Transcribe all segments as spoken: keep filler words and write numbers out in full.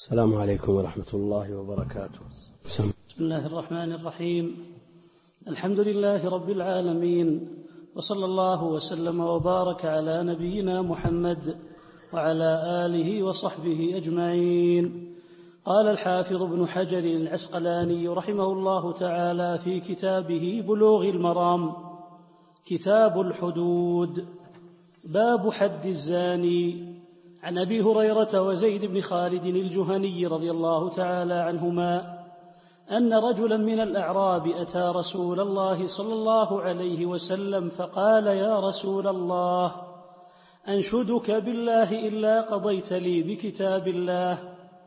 السلام عليكم ورحمة الله وبركاته. بسم الله الرحمن الرحيم. الحمد لله رب العالمين، وصلى الله وسلم وبارك على نبينا محمد وعلى آله وصحبه أجمعين. قال الحافظ ابن حجر العسقلاني رحمه الله تعالى في كتابه بلوغ المرام: كتاب الحدود، باب حد الزاني. عن أبي هريرة وزيد بن خالد الجهني رضي الله تعالى عنهما أن رجلا من الأعراب أتى رسول الله صلى الله عليه وسلم فقال: يا رسول الله، أنشدك بالله إلا قضيت لي بكتاب الله.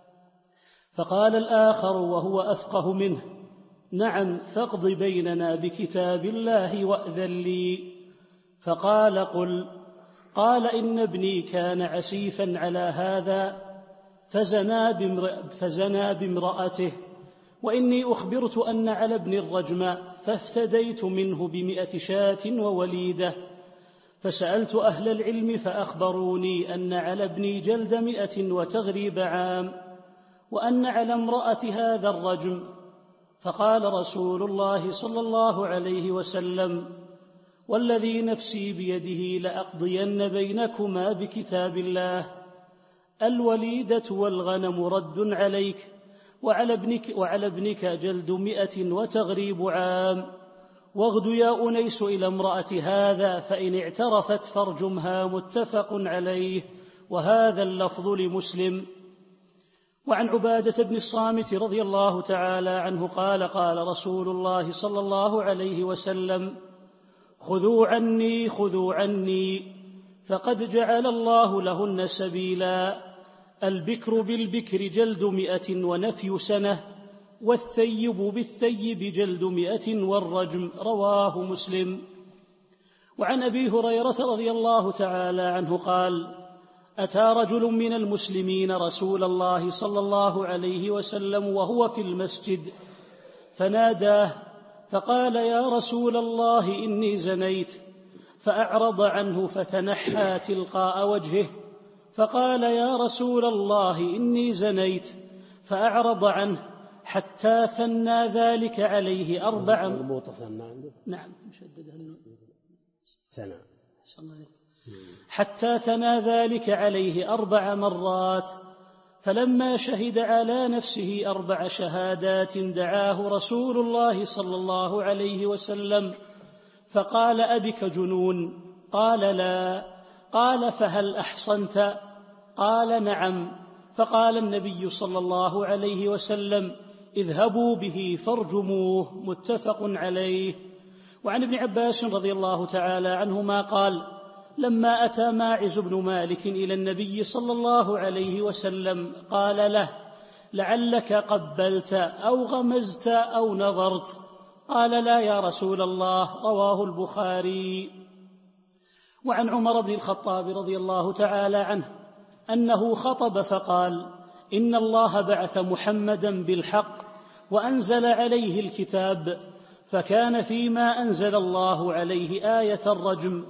فقال الآخر وهو أفقه منه: نعم، فاقض بيننا بكتاب الله وأذن لي. فقال: قل. قال: إن ابني كان عسيفا على هذا فزنا, بامرأ فزنا بامرأته، وإني أخبرت أن على ابن الرجم، فافتديت منه بمئة شاة ووليدة. فسألت أهل العلم فأخبروني أن على ابني جلد مئة وتغريب عام، وأن على امرأة هذا الرجم. فقال رسول الله صلى الله عليه وسلم: والذي نفسي بيده لأقضين بينكما بكتاب الله. الوليدة والغنم رد عليك، وعلى ابنك, وعلى ابنك جلد مئة وتغريب عام. واغد يا أنيس إلى امرأة هذا، فإن اعترفت فارجمها. متفق عليه، وهذا اللفظ لمسلم. وعن عبادة بن الصامت رضي الله تعالى عنه قال: قال رسول الله صلى الله عليه وسلم: خذوا عني خذوا عني، فقد جعل الله لهن سبيلا. البكر بالبكر جلد مئة ونفي سنة، والثيب بالثيب جلد مئة والرجم. رواه مسلم. وعن أبي هريرة رضي الله تعالى عنه قال: أتى رجل من المسلمين رسول الله صلى الله عليه وسلم وهو في المسجد فناداه فقال: يا رسول الله، إني زنيت. فأعرض عنه فتنحى تلقاء وجهه، فقال: يا رسول الله، إني زنيت. فأعرض عنه حتى ثنى ذلك عليه أربع نعم مشدد ثنى حتى ثنى ذلك عليه أربع مرات. فلما شهد على نفسه أربع شهادات دعاه رسول الله صلى الله عليه وسلم فقال: أبك جنون؟ قال: لا. قال: فهل أحصنت؟ قال: نعم. فقال النبي صلى الله عليه وسلم: اذهبوا به فارجموه. متفق عليه. وعن ابن عباس رضي الله تعالى عنهما قال: لما أتى ماعز بن مالك إلى النبي صلى الله عليه وسلم قال له: لعلك قبلت أو غمزت أو نظرت؟ قال: لا يا رسول الله. رواه البخاري. وعن عمر بن الخطاب رضي الله تعالى عنه أنه خطب فقال: إن الله بعث محمدا بالحق وأنزل عليه الكتاب، فكان فيما أنزل الله عليه آية الرجم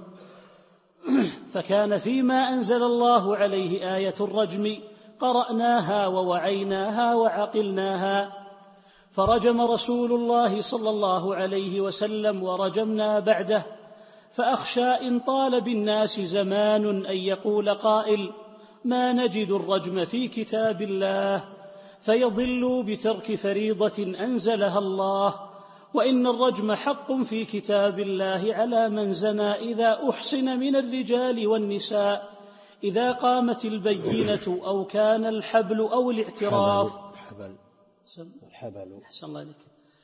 فكان فيما أنزل الله عليه آية الرجم قرأناها ووعيناها وعقلناها. فرجم رسول الله صلى الله عليه وسلم ورجمنا بعده. فأخشى إن طال بالناس زمان أن يقول قائل: ما نجد الرجم في كتاب الله، فيضلوا بترك فريضة أنزلها الله. وإن الرجم حق في كتاب الله على من زنى إذا أحصن من الرجال والنساء، إذا قامت البينة أو كان الحبل أو الاعتراف الحبل الحبل الله عليك.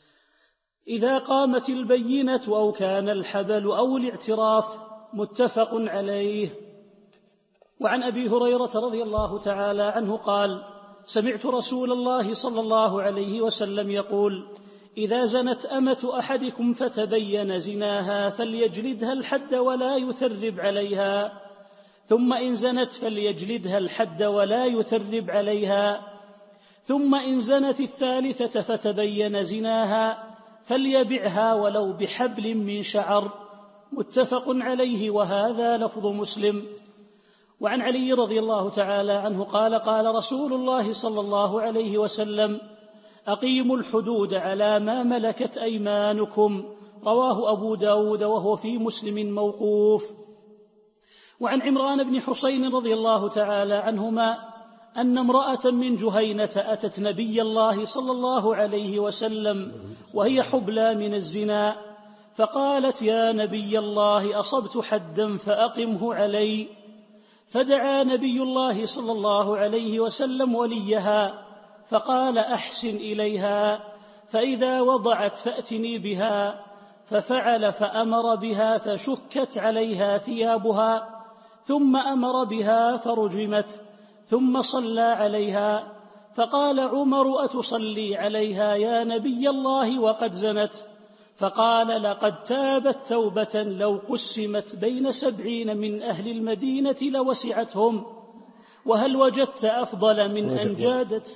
إذا قامت البينة أو كان الحبل أو الاعتراف. متفق عليه. وعن أبي هريرة رضي الله تعالى عنه قال: سمعت رسول الله صلى الله عليه وسلم يقول: إذا زنت أمة أحدكم فتبين زناها فليجلدها الحد ولا يثرب عليها، ثم إن زنت فليجلدها الحد ولا يثرب عليها، ثم إن زنت الثالثة فتبين زناها فليبعها ولو بحبل من شعر. متفق عليه، وهذا لفظ مسلم. وعن علي رضي الله تعالى عنه قال قال رسول الله صلى الله عليه وسلم: أقيموا الحدود على ما ملكت أيمانكم. رواه أبو داود وهو في مسلم موقوف. وعن عمران بن حسين رضي الله تعالى عنهما أن امرأة من جهينة أتت نبي الله صلى الله عليه وسلم وهي حبلى من الزنا، فقالت: يا نبي الله، أصبت حدا فأقمه علي. فدعا نبي الله صلى الله عليه وسلم وليها فقال: أحسن إليها، فإذا وضعت فأتني بها. ففعل فأمر بها فشكت عليها ثيابها، ثم أمر بها فرجمت، ثم صلى عليها. فقال عمر: أتصلي عليها يا نبي الله وقد زنت؟ فقال: لقد تابت توبة لو قسمت بين سبعين من أهل المدينة لوسعتهم. وهل وجدت أفضل من أن جادت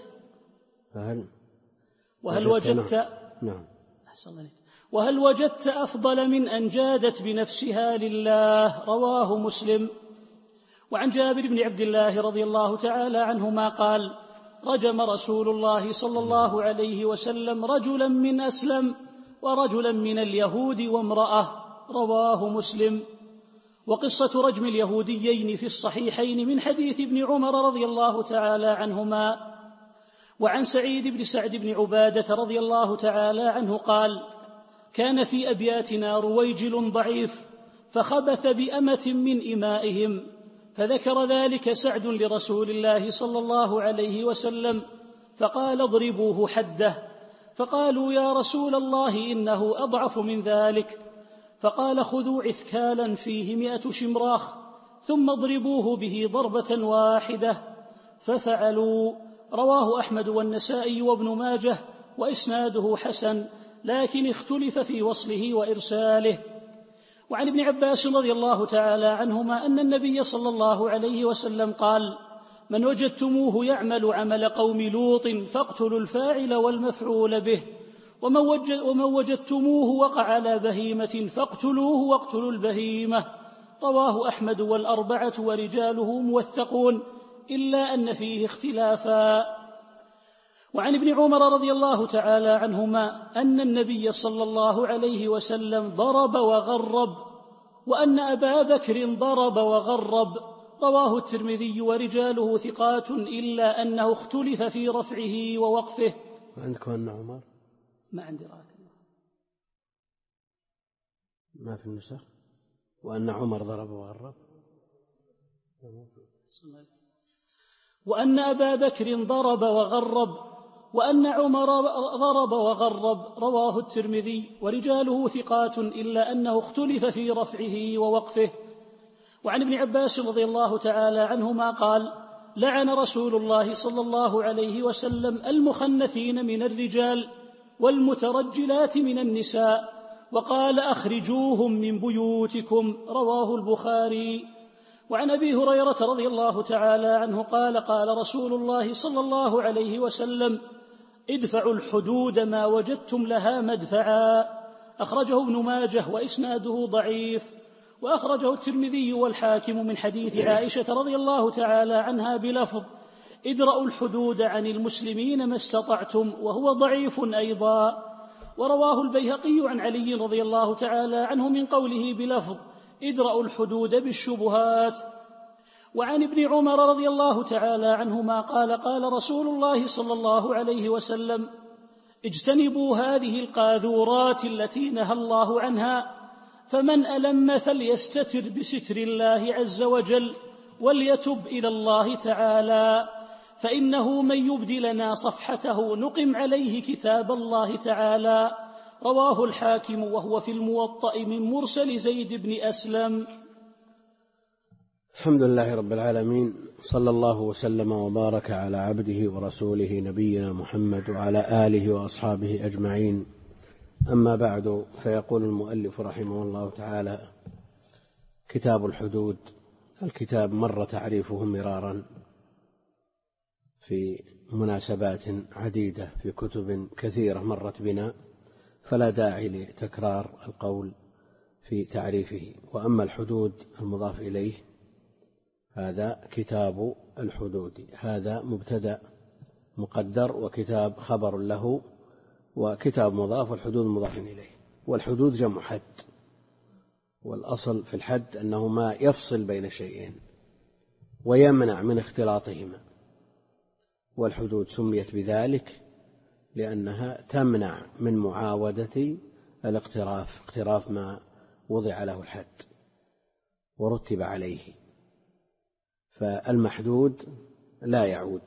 وهل وجدت نعم وهل وجدت أفضل من أن جادت بنفسها لله؟ رواه مسلم. وعن جابر بن عبد الله رضي الله تعالى عنهما قال: رجم رسول الله صلى الله عليه وسلم رجلا من أسلم ورجلا من اليهود وامرأة. رواه مسلم. وقصة رجم اليهوديين في الصحيحين من حديث ابن عمر رضي الله تعالى عنهما. وعن سعيد بن سعد بن عبادة رضي الله تعالى عنه قال: كان في أبياتنا رويجل ضعيف فخبث بأمة من إمائهم، فذكر ذلك سعد لرسول الله صلى الله عليه وسلم فقال: اضربوه حده. فقالوا: يا رسول الله، إنه أضعف من ذلك. فقال: خذوا عثكالا فيه مئة شمراخ ثم اضربوه به ضربة واحدة. ففعلوا. رواه أحمد والنسائي وابن ماجه وإسناده حسن، لكن اختلف في وصله وإرساله. وعن ابن عباس رضي الله تعالى عنهما أن النبي صلى الله عليه وسلم قال: من وجدتموه يعمل عمل قوم لوط فاقتلوا الفاعل والمفعول به، ومن وجدتموه وقع على بهيمة فاقتلوه واقتلوا البهيمة. رواه أحمد والأربعة ورجاله موثقون إلا أن فيه اختلافا. وعن ابن عمر رضي الله تعالى عنهما أن النبي صلى الله عليه وسلم ضرب وغرب، وأن أبا بكر ضرب وغرب. رواه الترمذي ورجاله ثقات إلا أنه اختلف في رفعه ووقفه. عندكم أن عمر؟ ما عندي راكب، ما في النسخ. وأن عمر ضرب وغرب، وأن أبا بكر ضرب وغرب، وأن عمر ضرب وغرب. رواه الترمذي ورجاله ثقات إلا أنه اختلف في رفعه ووقفه. وعن ابن عباس رضي الله تعالى عنهما قال: لعن رسول الله صلى الله عليه وسلم المخنثين من الرجال والمترجلات من النساء، وقال: أخرجوهم من بيوتكم. رواه البخاري. وعن أبي هريرة رضي الله تعالى عنه قال: قال رسول الله صلى الله عليه وسلم: ادفعوا الحدود ما وجدتم لها مدفعا. أخرجه ابن ماجه وإسناده ضعيف. وأخرجه الترمذي والحاكم من حديث عائشة رضي الله تعالى عنها بلفظ: ادرأوا الحدود عن المسلمين ما استطعتم، وهو ضعيف أيضا. ورواه البيهقي عن علي رضي الله تعالى عنه من قوله بلفظ: ادرأوا الحدود بالشبهات. وعن ابن عمر رضي الله تعالى عنهما قال: قال رسول الله صلى الله عليه وسلم: اجتنبوا هذه القاذورات التي نهى الله عنها، فمن ألم فليستتر بستر الله عز وجل وليتب إلى الله تعالى، فإنه من يبد لنا صفحته نقم عليه كتاب الله تعالى. رواه الحاكم وهو في الموطأ من مرسل زيد بن أسلم. الحمد لله رب العالمين، صلى الله وسلم وبارك على عبده ورسوله نبينا محمد وعلى آله وأصحابه أجمعين. أما بعد، فيقول المؤلف رحمه الله تعالى: كتاب الحدود. الكتاب مر تعريفه مرارا في مناسبات عديدة في كتب كثيرة مرت بنا، فلا داعي لتكرار القول في تعريفه. وأما الحدود المضاف إليه هذا كتاب الحدود، هذا مبتدأ مقدر وكتاب خبر له وكتاب مضاف والحدود مضاف إليه. والحدود جمع حد، والأصل في الحد أنه ما يفصل بين شيئين ويمنع من اختلاطهما، والحدود سميت بذلك لأنها تمنع من معاودة الاقتراف، اقتراف ما وضع له الحد ورتب عليه، فالمحدود لا يعود.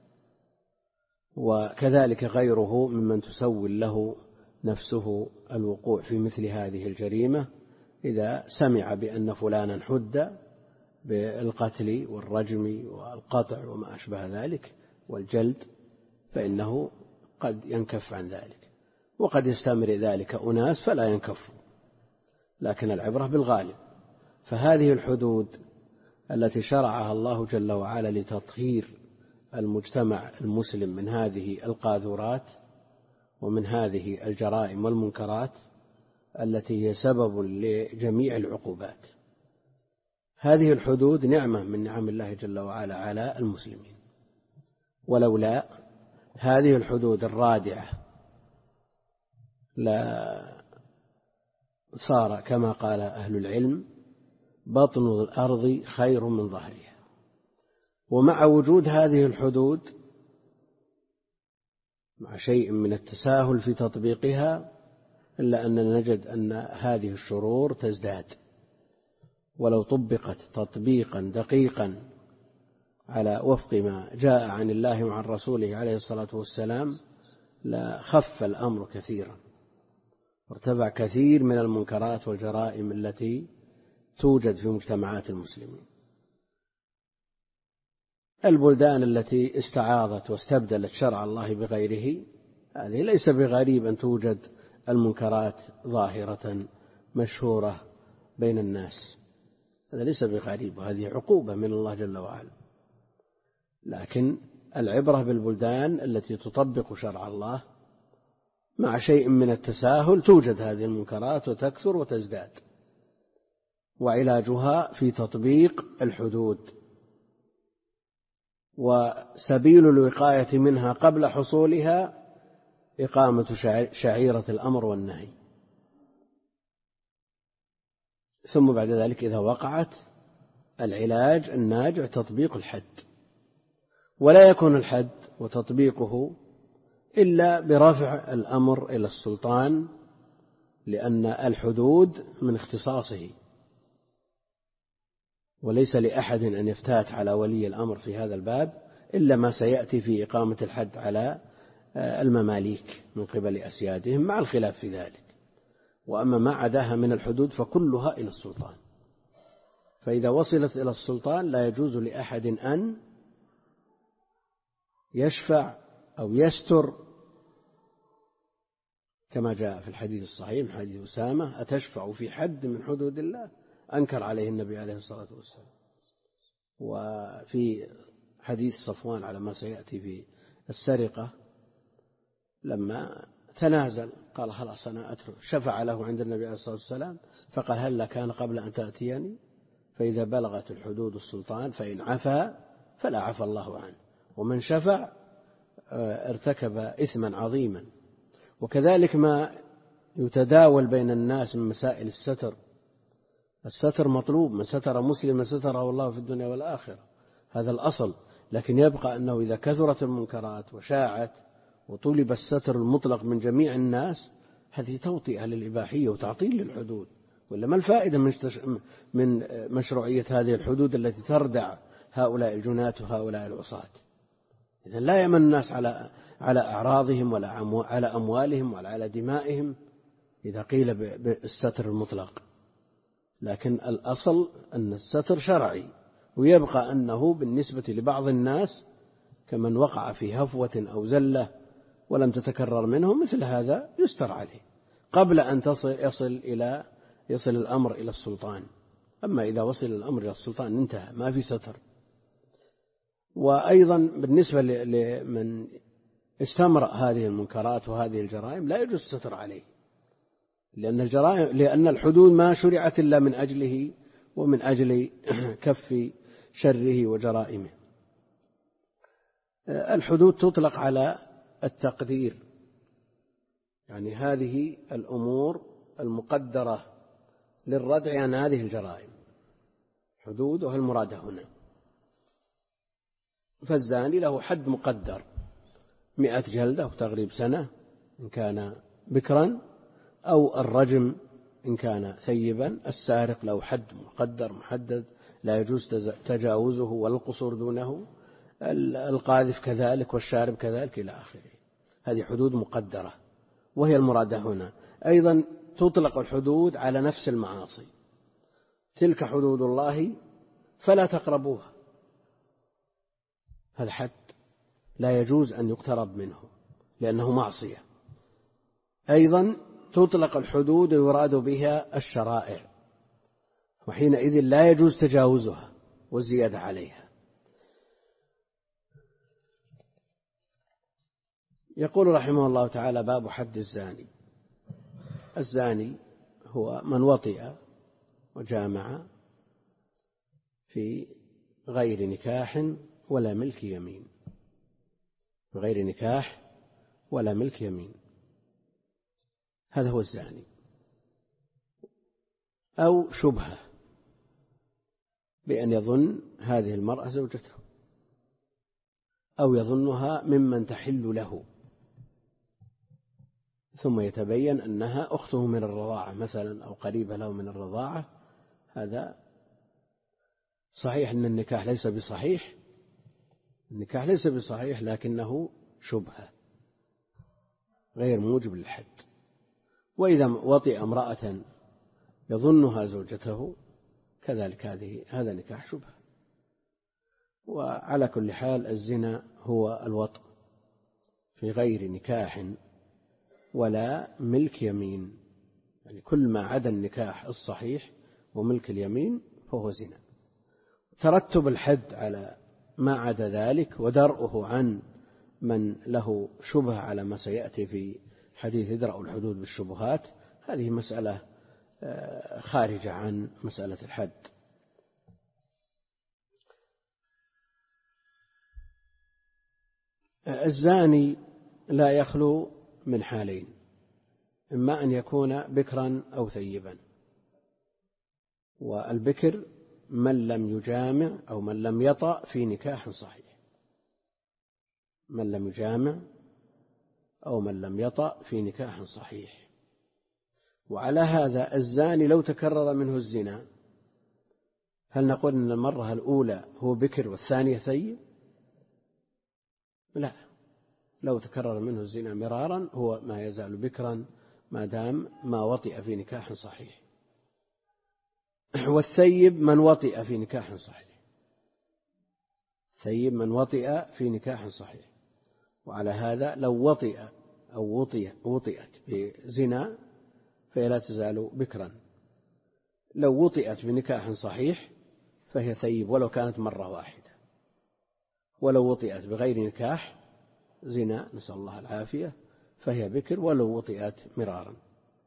وكذلك غيره ممن تسول له نفسه الوقوع في مثل هذه الجريمة إذا سمع بأن فلانا حد بالقتل والرجم والقطع وما أشبه ذلك والجلد، فإنه قد ينكف عن ذلك، وقد يستمر ذلك أناس فلا ينكفوا، لكن العبرة بالغالب. فهذه الحدود التي شرعها الله جل وعلا لتطهير المجتمع المسلم من هذه القاذورات ومن هذه الجرائم والمنكرات التي هي سبب لجميع العقوبات، هذه الحدود نعمة من نعم الله جل وعلا على المسلمين. ولولا هذه الحدود الرادعة لا صار كما قال أهل العلم بطن الأرض خير من ظهرها. ومع وجود هذه الحدود مع شيء من التساهل في تطبيقها إلا أننا نجد أن هذه الشرور تزداد، ولو طبقت تطبيقا دقيقا على وفق ما جاء عن الله وعن رسوله عليه الصلاة والسلام لخف الأمر كثيرا، وارتفع كثير من المنكرات والجرائم التي توجد في مجتمعات المسلمين. البلدان التي استعاضت واستبدلت شرع الله بغيره هذه ليس بغريب أن توجد المنكرات ظاهرة مشهورة بين الناس، هذا ليس بغريب، وهذه عقوبة من الله جل وعلا. لكن العبرة بالبلدان التي تطبق شرع الله مع شيء من التساهل توجد هذه المنكرات وتكثر وتزداد، وعلاجها في تطبيق الحدود، وسبيل الوقاية منها قبل حصولها إقامة شعيرة الأمر والنهي، ثم بعد ذلك إذا وقعت العلاج الناجع تطبيق الحد. ولا يكون الحد وتطبيقه إلا برفع الأمر إلى السلطان، لأن الحدود من اختصاصه، وليس لأحد أن يفتات على ولي الأمر في هذا الباب إلا ما سيأتي في إقامة الحد على المماليك من قبل أسيادهم مع الخلاف في ذلك. وأما ما عداها من الحدود فكلها إلى السلطان، فإذا وصلت إلى السلطان لا يجوز لأحد أن يشفع أو يستر، كما جاء في الحديث الصحيح حديث أسامة: أتشفع في حد من حدود الله؟ أنكر عليه النبي عليه الصلاة والسلام. وفي حديث صفوان على ما سيأتي في السرقة لما تنازل قال: خلاص أنا أترك، شفع له عند النبي عليه الصلاة والسلام فقال: هل كان قبل أن تأتيني؟ فإذا بلغت الحدود السلطان فإن عفا فلا عفى الله عنه، ومن شفع ارتكب إثما عظيما. وكذلك ما يتداول بين الناس من مسائل الستر، الستر مطلوب، من ستر مسلما ستره الله في الدنيا والآخرة، هذا الأصل. لكن يبقى أنه إذا كثرت المنكرات وشاعت وطلب الستر المطلق من جميع الناس، هذه توطئة للإباحية وتعطيل للحدود. ولا ما الفائدة من مشروعية هذه الحدود التي تردع هؤلاء الجناة وهؤلاء العصاة؟ إذن لا يمن الناس على على أعراضهم ولا على أموالهم ولا على دمائهم إذا قيل بالستر المطلق. لكن الأصل أن الستر شرعي، ويبقى أنه بالنسبة لبعض الناس كمن وقع في هفوة أو زلة ولم تتكرر منه، مثل هذا يستر عليه قبل أن تصل يصل إلى يصل الأمر إلى السلطان. أما إذا وصل الأمر إلى السلطان انتهى، ما في ستر. وأيضا بالنسبة لمن استمرأ هذه المنكرات وهذه الجرائم لا يجوز الستر عليه، لأن الجرائم لأن الحدود ما شرعت إلا من أجله ومن أجل كف شره وجرائمه. الحدود تطلق على التقدير، يعني هذه الأمور المقدرة للردع عن هذه الجرائم، حدود وهي المرادة هنا. فالزاني له حد مقدر، مئة جلدة وتغريب سنة إن كان بكرا، أو الرجم إن كان ثيبا. السارق له حد مقدر محدد لا يجوز تجاوزه ولا القصور دونه، القاذف كذلك والشارب كذلك إلى آخره. هذه حدود مقدرة وهي المرادة هنا. أيضا تطلق الحدود على نفس المعاصي، تلك حدود الله فلا تقربوها، هذا حد لا يجوز أن يقترب منه لأنه معصية. أيضا تطلق الحدود ويراد بها الشرائع، وحينئذ لا يجوز تجاوزها والزيادة عليها. يقول رحمه الله تعالى: باب حد الزاني. الزاني هو من وطئ وجامع في غير نكاح ولا ملك يمين، غير نكاح ولا ملك يمين، هذا هو الزاني. أو شبهة بأن يظن هذه المرأة زوجته، أو يظنها ممن تحل له، ثم يتبين أنها أخته من الرضاعة مثلا أو قريبة له من الرضاعة. هذا صحيح أن النكاح ليس بصحيح، النكاح ليس بصحيح لكنه شبهة غير موجب للحد. وإذا وطئ امرأة يظنها زوجته كذلك هذه هذا نكاح شبهة. وعلى كل حال الزنا هو الوطء في غير نكاح ولا ملك يمين، يعني كل ما عدا النكاح الصحيح وملك اليمين فهو زنا. ترتب الحد على ما عدا ذلك ودرءه عن من له شبهة على ما سيأتي في حديث ادرأوا الحدود بالشبهات، هذه مسألة خارجة عن مسألة الحد. الزاني لا يخلو من حالين: إما أن يكون بكرا أو ثيبا، والبكر من لم يجامع أو من لم يطأ في نكاح صحيح، من لم يجامع أو من لم يطأ في نكاح صحيح. وعلى هذا الزاني لو تكرر منه الزنا، هل نقول أن المرة الأولى هو بكر والثانية ثيب؟ لا، لو تكرر منه الزنا مرارا هو ما يزال بكرا ما دام ما وطئ في نكاح صحيح. والثيب من وطئ في نكاح صحيح، ثيب من وطئ في نكاح صحيح. وعلى هذا لو وطئ أو وطئ وطئت بزنا فهي لا تزال بكرا، لو وطئت بنكاح صحيح فهي ثيب ولو كانت مرة واحدة، ولو وطئت بغير نكاح زنا نسأل الله العافية فهي بكر ولو وطئت مرارا.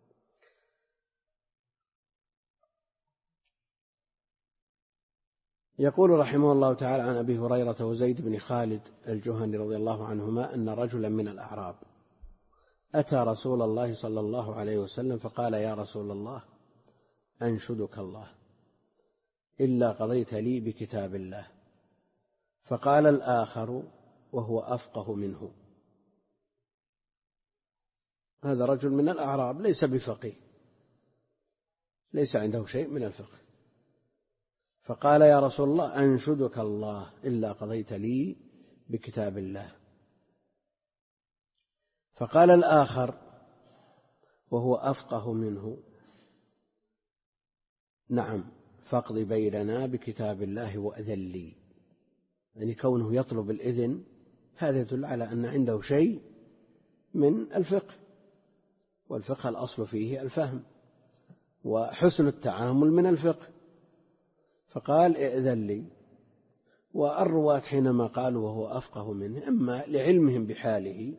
يقول رحمه الله تعالى: عن أبي هريرة وزيد بن خالد الجهني رضي الله عنهما أن رجلا من الأعراب أتى رسول الله صلى الله عليه وسلم فقال: يا رسول الله أنشدك الله إلا قضيت لي بكتاب الله. فقال الآخر وهو أفقه منه. هذا رجل من الأعراب ليس بفقيه، ليس عنده شيء من الفقه، فقال: يا رسول الله أنشدك الله إلا قضيت لي بكتاب الله. فقال الآخر وهو أفقه منه: نعم، فاقض بيننا بكتاب الله وأذن لي. يعني كونه يطلب الإذن هذا يدل على أن عنده شيء من الفقه، والفقه الأصل فيه الفهم وحسن التعامل من الفقه. فقال: ائذن لي. والرواة حينما قالوا وهو أفقه منه إما لعلمهم بحاله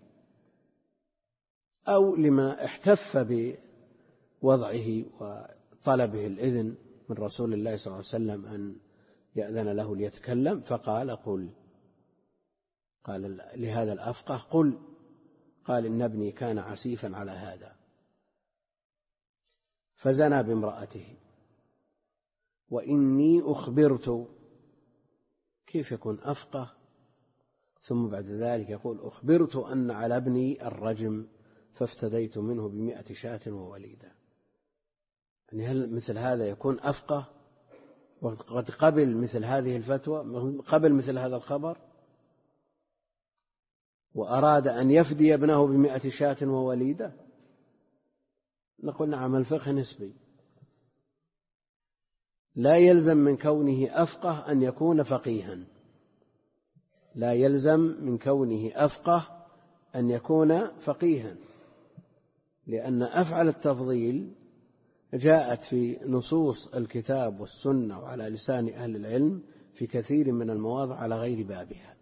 أو لما احتف بوضعه وطلبه الإذن من رسول الله صلى الله عليه وسلم أن يأذن له ليتكلم، فقال قل. قال لهذا الأفقه قل. قال إن ابني كان عسيفا على هذا فزنى بامرأته وإني أخبرت. كيف يكون أفقه ثم بعد ذلك يقول أخبرت أن على ابني الرجم فافتديت منه بمئة شاة ووليدة؟ يعني هل مثل هذا يكون أفقه وقد قبل مثل هذه الفتوى، قبل مثل هذا الخبر، وأراد أن يفدي ابنه بمئة شاة ووليدة؟ نقول نعم، الفقه نسبي، لا يلزم من كونه أفقه أن يكون فقيها، لا يلزم من كونه أفقه أن يكون فقيها، لأن أفعل التفضيل جاءت في نصوص الكتاب والسنة وعلى لسان أهل العلم في كثير من المواضع على غير بابها.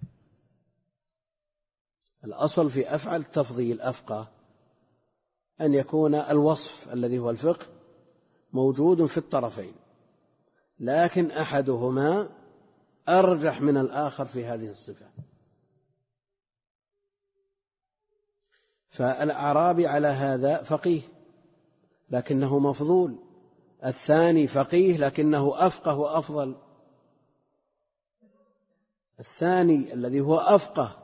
الأصل في أفعل التفضيل أفقه أن يكون الوصف الذي هو الفقه موجود في الطرفين، لكن أحدهما أرجح من الآخر في هذه الصفة. فالأعرابي على هذا فقيه لكنه مفضول، الثاني فقيه لكنه أفقه وأفضل. الثاني الذي هو أفقه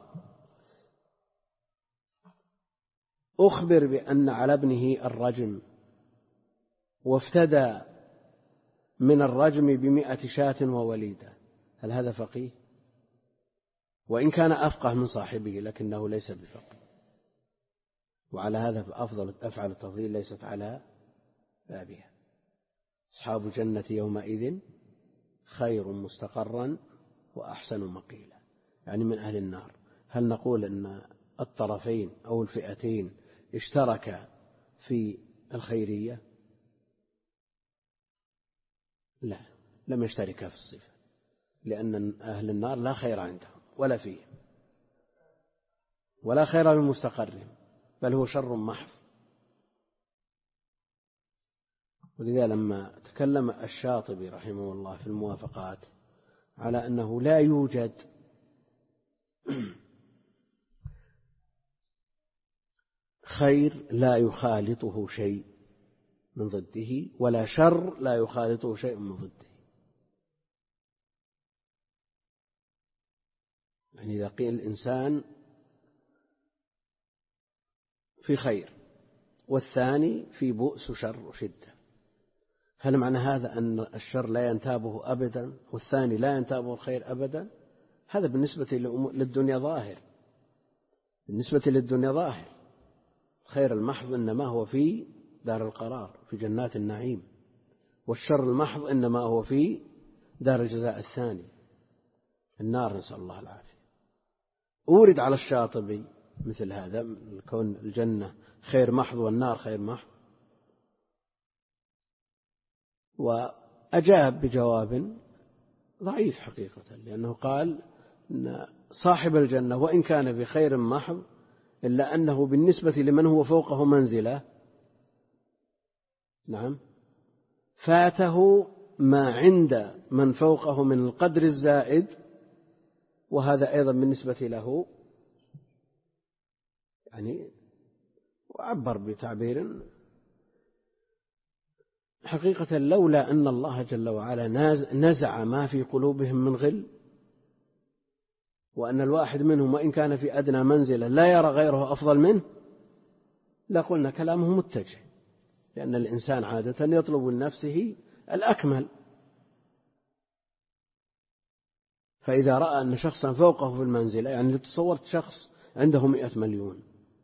أخبر بأن على ابنه الرجم وافتدى من الرجم بمئة شاة ووليدة، هل هذا فقيه؟ وإن كان أفقه من صاحبه لكنه ليس بفقيه. وعلى هذا فأفضل أفعل التفضيل ليست على بابها. أصحاب الجنة يومئذ خير مستقرا وأحسن مقيلا، يعني من أهل النار. هل نقول أن الطرفين أو الفئتين اشتركا في الخيرية؟ لا، لم يشتركا في الصفة، لأن أهل النار لا خير عندهم ولا فيهم، ولا خير من مستقرهم، بل هو شر محض. ولذا لما تكلم الشاطبي رحمه الله في الموافقات على أنه لا يوجد خير لا يخالطه شيء من ضده ولا شر لا يخالطه شيء من ضده، يعني إذا قيل الإنسان في خير والثاني في بؤس وشر وشدة، هل معنى هذا أن الشر لا ينتابه أبدا والثاني لا ينتابه الخير أبدا؟ هذا بالنسبة للدنيا ظاهر، بالنسبة للدنيا ظاهر. الخير المحض إنما هو في دار القرار في جنات النعيم، والشر المحض إنما هو في دار الجزاء الثاني النار، نسأل الله العافية. أورد على الشاطبي مثل هذا، كون الجنة خير محض والنار خير محض، وأجاب بجواب ضعيف حقيقة، لأنه قال إن صاحب الجنة وإن كان بخير محض إلا أنه بالنسبة لمن هو فوقه منزلة نعم فاته ما عند من فوقه من القدر الزائد، وهذا أيضا بالنسبة له يعني، وعبر بتعبير حقيقة لولا أن الله جل وعلا نزع ما في قلوبهم من غل، وأن الواحد منهم وإن كان في أدنى منزلة لا يرى غيره أفضل منه لقلنا كلامه متجه، لأن الإنسان عادة يطلب لنفسه الأكمل، فإذا رأى أن شخصا فوقه في المنزلة، يعني لو تصورت شخص عنده مئة مليون،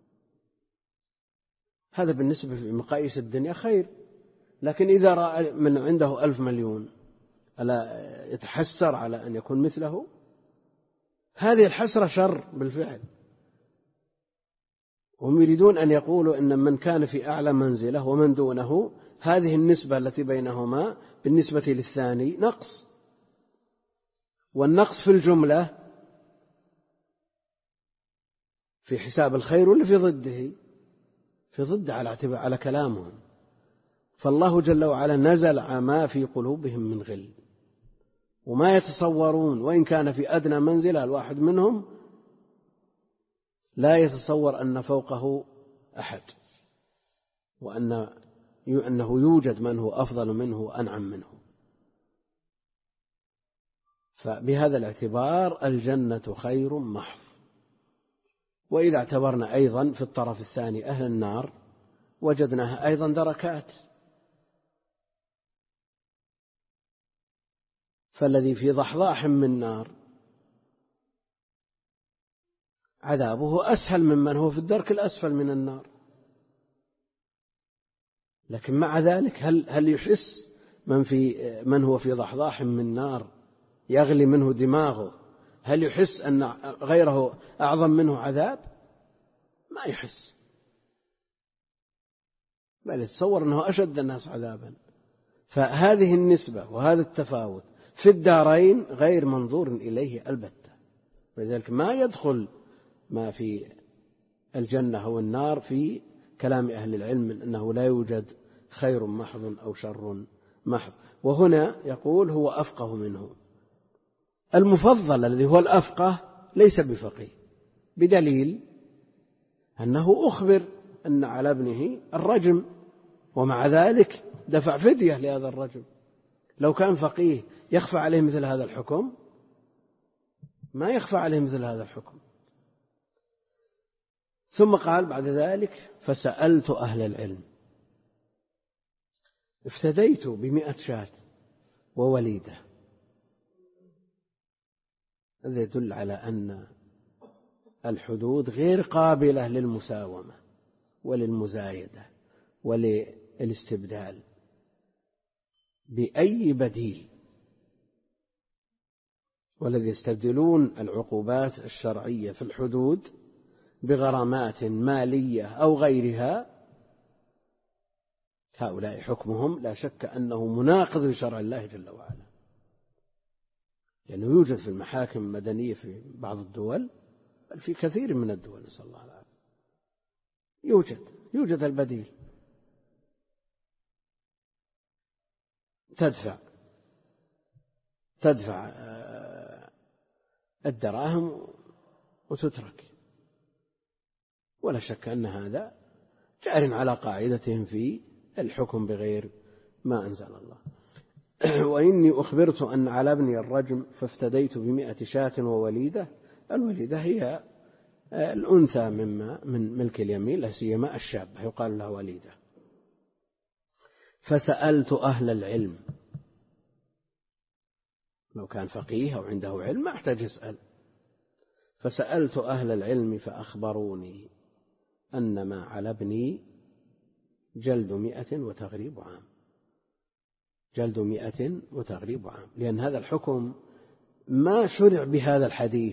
هذا بالنسبة في مقاييس الدنيا خير، لكن إذا رأى من عنده ألف مليون ألا يتحسر على أن يكون مثله؟ هذه الحسرة شر بالفعل. هم يريدون أن يقولوا إن من كان في أعلى منزلة ومن دونه هذه النسبة التي بينهما بالنسبة للثاني نقص، والنقص في الجملة في حساب الخير ولا في ضده؟ في ضد على اعتبار على كلامهم. فالله جل وعلا نزل ما في قلوبهم من غل، وما يتصورون، وإن كان في أدنى منزلة الواحد منهم لا يتصور أن فوقه أحد، وأن أنه يوجد من هو أفضل منه وأنعم منه. فبهذا الاعتبار الجنة خير محض. وإذا اعتبرنا أيضا في الطرف الثاني أهل النار وجدناها أيضا دركات، فالذي في ضحضاح من نار عذابه أسهل ممن هو في الدرك الأسفل من النار، لكن مع ذلك هل هل يحس من في من هو في ضحضاح من نار يغلي منه دماغه، هل يحس أن غيره أعظم منه عذاب؟ ما يحس، بل يتصور أنه أشد الناس عذابا. فهذه النسبة وهذا التفاوت في الدارين غير منظور إليه البتة، ولذلك ما يدخل ما في الجنة أو النار في كلام أهل العلم من أنه لا يوجد خير محض أو شر محض. وهنا يقول هو أفقه منه. المفضل الذي هو الأفقه ليس بفقيه، بدليل أنه أخبر أن على ابنه الرجم، ومع ذلك دفع فدية لهذا الرجم. لو كان فقيه يخفى عليه مثل هذا الحكم؟ ما يخفى عليه مثل هذا الحكم. ثم قال بعد ذلك فسألت أهل العلم، افتديت بمئة شاة ووليدة. هذا يدل على أن الحدود غير قابلة للمساومة وللمزايدة وللاستبدال بأي بديل. والذي يستبدلون العقوبات الشرعية في الحدود بغرامات مالية أو غيرها، هؤلاء حكمهم لا شك أنه مناقض لشرع الله جل وعلا، لأنه يوجد في المحاكم المدنية في بعض الدول، بل في كثير من الدول، نسأل الله العافية، يوجد يوجد البديل، تدفع تدفع الدراهم وتترك. ولا شك أن هذا جار على قاعدتهم في الحكم بغير ما أنزل الله. وإني أخبرت أن على ابني الرجم فافتديت بمئة شاة ووليدة. الوليدة هي الأنثى مما من ملك اليمين، لا سيما الشابة يقال لها وليدة. فسألت أهل العلم، لو كان فقيه أو عنده علم ما احتاج يسأل. فسألت أهل العلم فأخبروني أن ما على ابني جلد مئة وتغريب عام، جلد مئة وتغريب عام، لأن هذا الحكم ما شرع بهذا الحديث.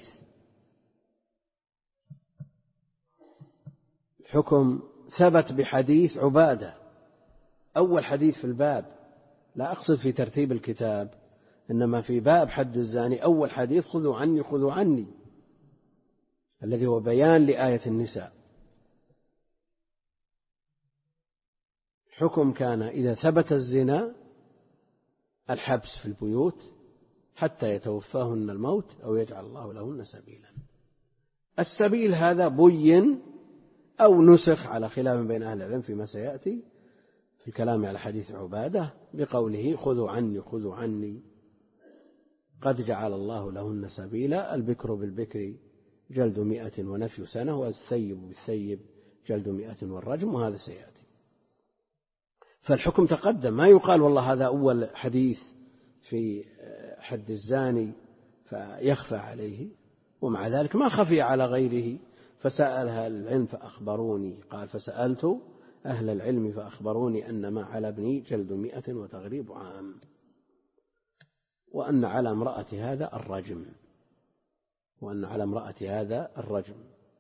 الحكم ثبت بحديث عبادة، أول حديث في الباب، لا أقصد في ترتيب الكتاب، إنما في باب حد الزاني أول حديث خذوا عني خذوا عني، الذي هو بيان لآية النساء. الحكم كان إذا ثبت الزنا الحبس في البيوت حتى يتوفاهن الموت أو يجعل الله لهن سبيلا. السبيل هذا بين أو نسخ على خلاف بين أهل العلم فيما سيأتي في الكلام على حديث عبادة بقوله خذوا عني خذوا عني قد جعل الله لهن سبيلا، البكر بالبكر جلد مئة ونفي سنة، والثيب بالثيب جلد مئة والرجم، وهذا سيأتي. فالحكم تقدم، ما يقال والله هذا أول حديث في حد الزاني فيخفى عليه، ومع ذلك ما خفي على غيره. فسأل أهل العلم فأخبروني، قال فسألت أهل العلم فأخبروني أن ما على ابني جلد مئة وتغريب عام، وأن على امرأة هذا الرجم، وأن على امرأة هذا الرجم.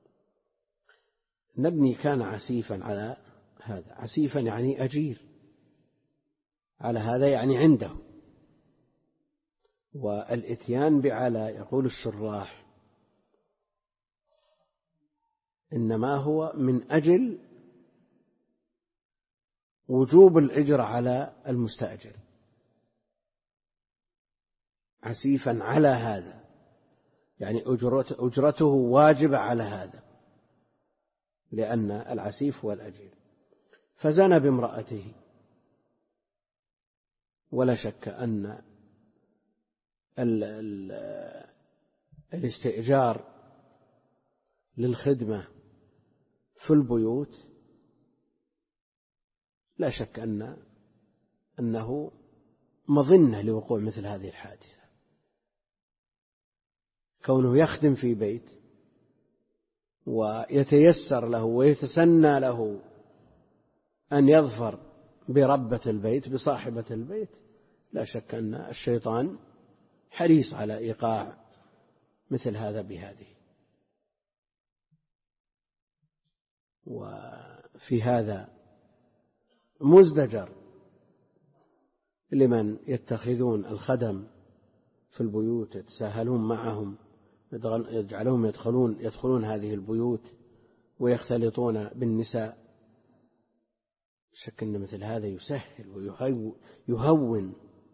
نبني كان عسيفا على هذا، عسيفا يعني أجير على هذا يعني عنده. والإتيان بعلى يقول الشراح إنما هو من أجل وجوب الإجر على المستأجر، عسيفا على هذا، يعني أجرته واجبة على هذا، لأن العسيف هو الأجير. فزنى بامرأته، ولا شك أن الاستئجار للخدمة في البيوت لا شك أن أنه مظنة لوقوع مثل هذه الحادثة. كونه يخدم في بيت ويتيسر له ويتسنى له أن يظفر بربة البيت بصاحبة البيت، لا شك أن الشيطان حريص على إيقاع مثل هذا بهذه. وفي هذا مزدجر لمن يتخذون الخدم في البيوت، يتساهلون معهم، يجعلهم يدخلون يدخلون هذه البيوت ويختلطون بالنساء. شك أن مثل هذا يسهل ويهون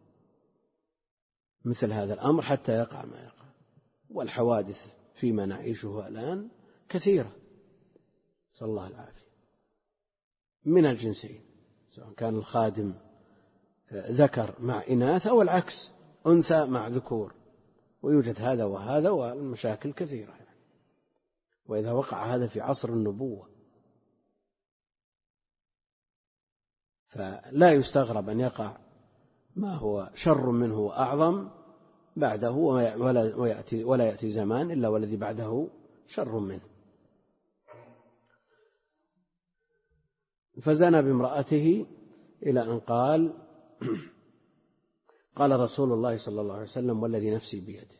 مثل هذا الأمر حتى يقع ما يقع. والحوادث فيما نعيشه الآن كثيرة، نسأل الله العافية، من الجنسين، سواء كان الخادم ذكر مع إناث أو العكس، أنثى مع ذكور، ويوجد هذا وهذا، والمشاكل كثيرة يعني. وإذا وقع هذا في عصر النبوة فلا يستغرب أن يقع ما هو شر منه وأعظم بعده، ولا ويأتي ولا يأتي زمان إلا والذي بعده شر منه. فزنى بامرأته إلى أن قال قال رسول الله صلى الله عليه وسلم والذي نفسي بيده.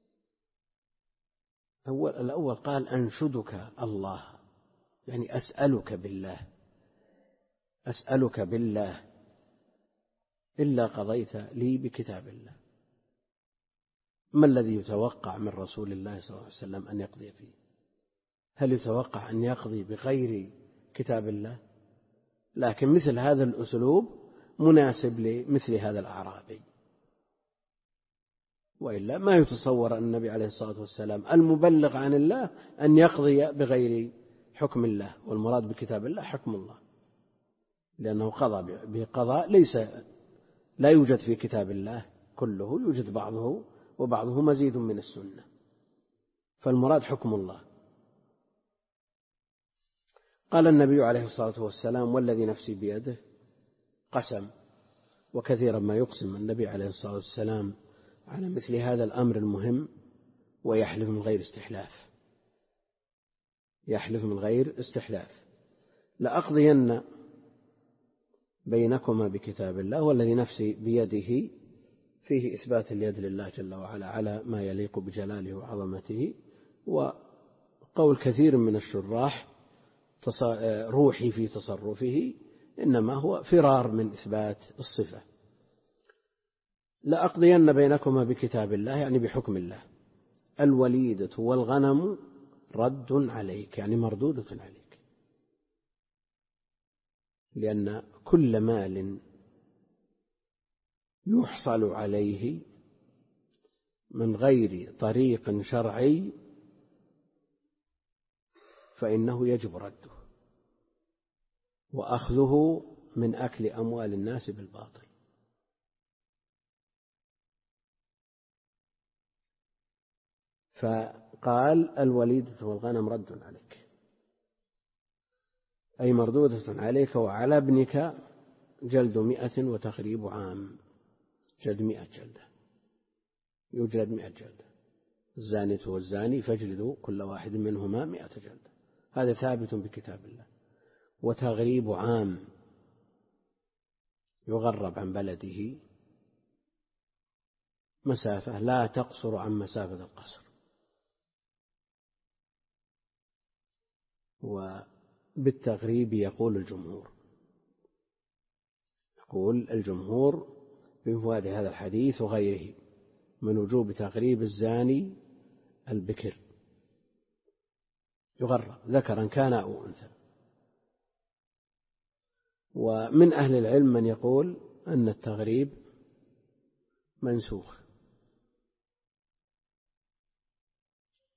أول الأول قال أنشدك الله، يعني أسألك بالله، أسألك بالله إلا قضيت لي بكتاب الله. ما الذي يتوقع من رسول الله صلى الله عليه وسلم أن يقضي فيه؟ هل يتوقع أن يقضي بغير كتاب الله؟ لكن مثل هذا الأسلوب مناسب لمثل هذا الأعرابي، وإلا ما يتصور أن النبي عليه الصلاة والسلام المبلغ عن الله أن يقضي بغير حكم الله، والمراد بكتاب الله حكم الله، لأنه قضى بقضاء ليس لا يوجد في كتاب الله كله، يوجد بعضه، وبعضه مزيد من السنة، فالمراد حكم الله. قال النبي عليه الصلاة والسلام والذي نفسي بيده، قسم، وكثيرا ما يقسم النبي عليه الصلاة والسلام على مثل هذا الأمر المهم، ويحلف من غير استحلاف، يحلف من غير استحلاف. لأقضين بينكما بكتاب الله والذي نفسي بيده، فيه إثبات اليد لله جل وعلا على ما يليق بجلاله وعظمته. وقول كثير من الشراح روحي في تصرفه، إنما هو فرار من إثبات الصفة. لأقضين بينكما بكتاب الله يعني بحكم الله. الوليدة والغنم رد عليك، يعني مردودة عليك، لأن كل مال يحصل عليه من غير طريق شرعي فإنه يجب رده، وأخذه من أكل أموال الناس بالباطل. فقال الوليدة والغنم رد عليك، أي مردودة عليك وعلى ابنك جلد مئة وتخريب عام، جلد مئة جلدة، يجلد مئة جلدة، الزانية والزاني فاجلدوا كل واحد منهما مئة جلدة، هذا ثابت بكتاب الله. وتغريب عام، يغرب عن بلده مسافة لا تقصر عن مسافة القصر. وبالتغريب يقول الجمهور يقول الجمهور بمفاد هذا الحديث وغيره من وجوب تغريب الزاني البكر، يغرب ذكرا كان أو أنثى. ومن أهل العلم من يقول أن التغريب منسوخ،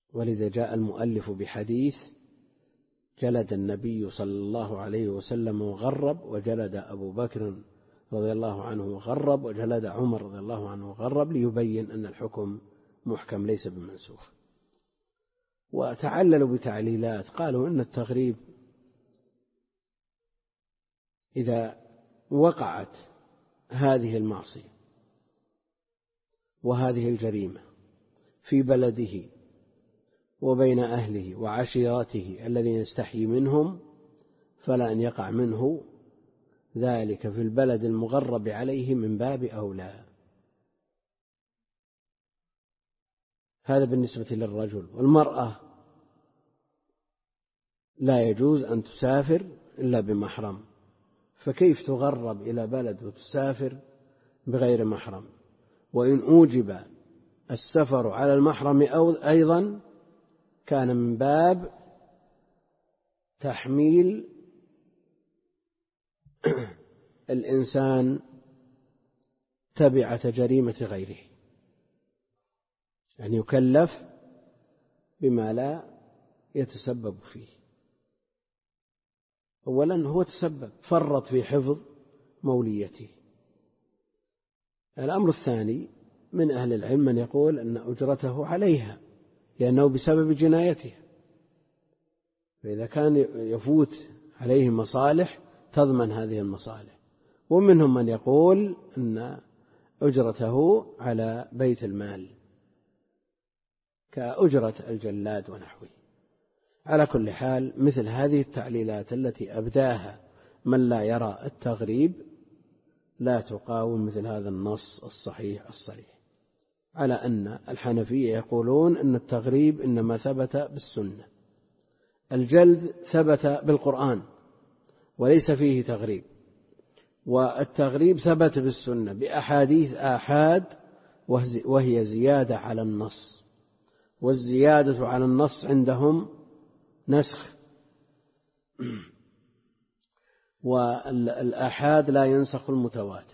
ولذا جاء المؤلف بحديث: جلد النبي صلى الله عليه وسلم وغرب، وجلد أبو بكر رضي الله عنه وغرب، وجلد عمر رضي الله عنه وغرب، ليبين أن الحكم محكم ليس بمنسوخ. وتعللوا بتعليلات، قالوا إن التغريب إذا وقعت هذه المعصية وهذه الجريمة في بلده وبين أهله وعشيرته الذين يستحيي منهم، فلا أن يقع منه ذلك في البلد المغرب عليه من باب أولى. هذا بالنسبة للرجل. والمرأة لا يجوز أن تسافر إلا بمحرم، فكيف تغرب إلى بلد وتسافر بغير محرم؟ وإن أوجب السفر على المحرم أيضا كان من باب تحميل الإنسان تبعة جريمة غيره، يعني يكلف بما لا يتسبب فيه. أولا هو تسبب، فرط في حفظ موليته. الأمر الثاني، من أهل العلم من يقول أن أجرته عليها لأنه بسبب جنايته، فإذا كان يفوت عليه مصالح تضمن هذه المصالح. ومنهم من يقول أن أجرته على بيت المال كأجرة الجلاد ونحوه. على كل حال، مثل هذه التعليلات التي أبداها من لا يرى التغريب لا تقاوم مثل هذا النص الصحيح الصريح، على أن الحنفية يقولون أن التغريب إنما ثبت بالسنة، الجلد ثبت بالقرآن وليس فيه تغريب، والتغريب ثبت بالسنة بأحاديث آحاد وهي زيادة على النص، والزيادة على النص عندهم نسخ، والآحاد لا ينسخ المتواتر،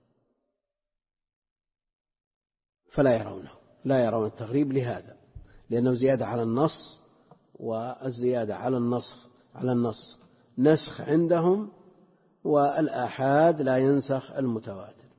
فلا يرونه لا يرون التغريب لهذا، لأنه زيادة على النص، والزيادة على النص على النص نسخ عندهم، والآحاد لا ينسخ المتواتر.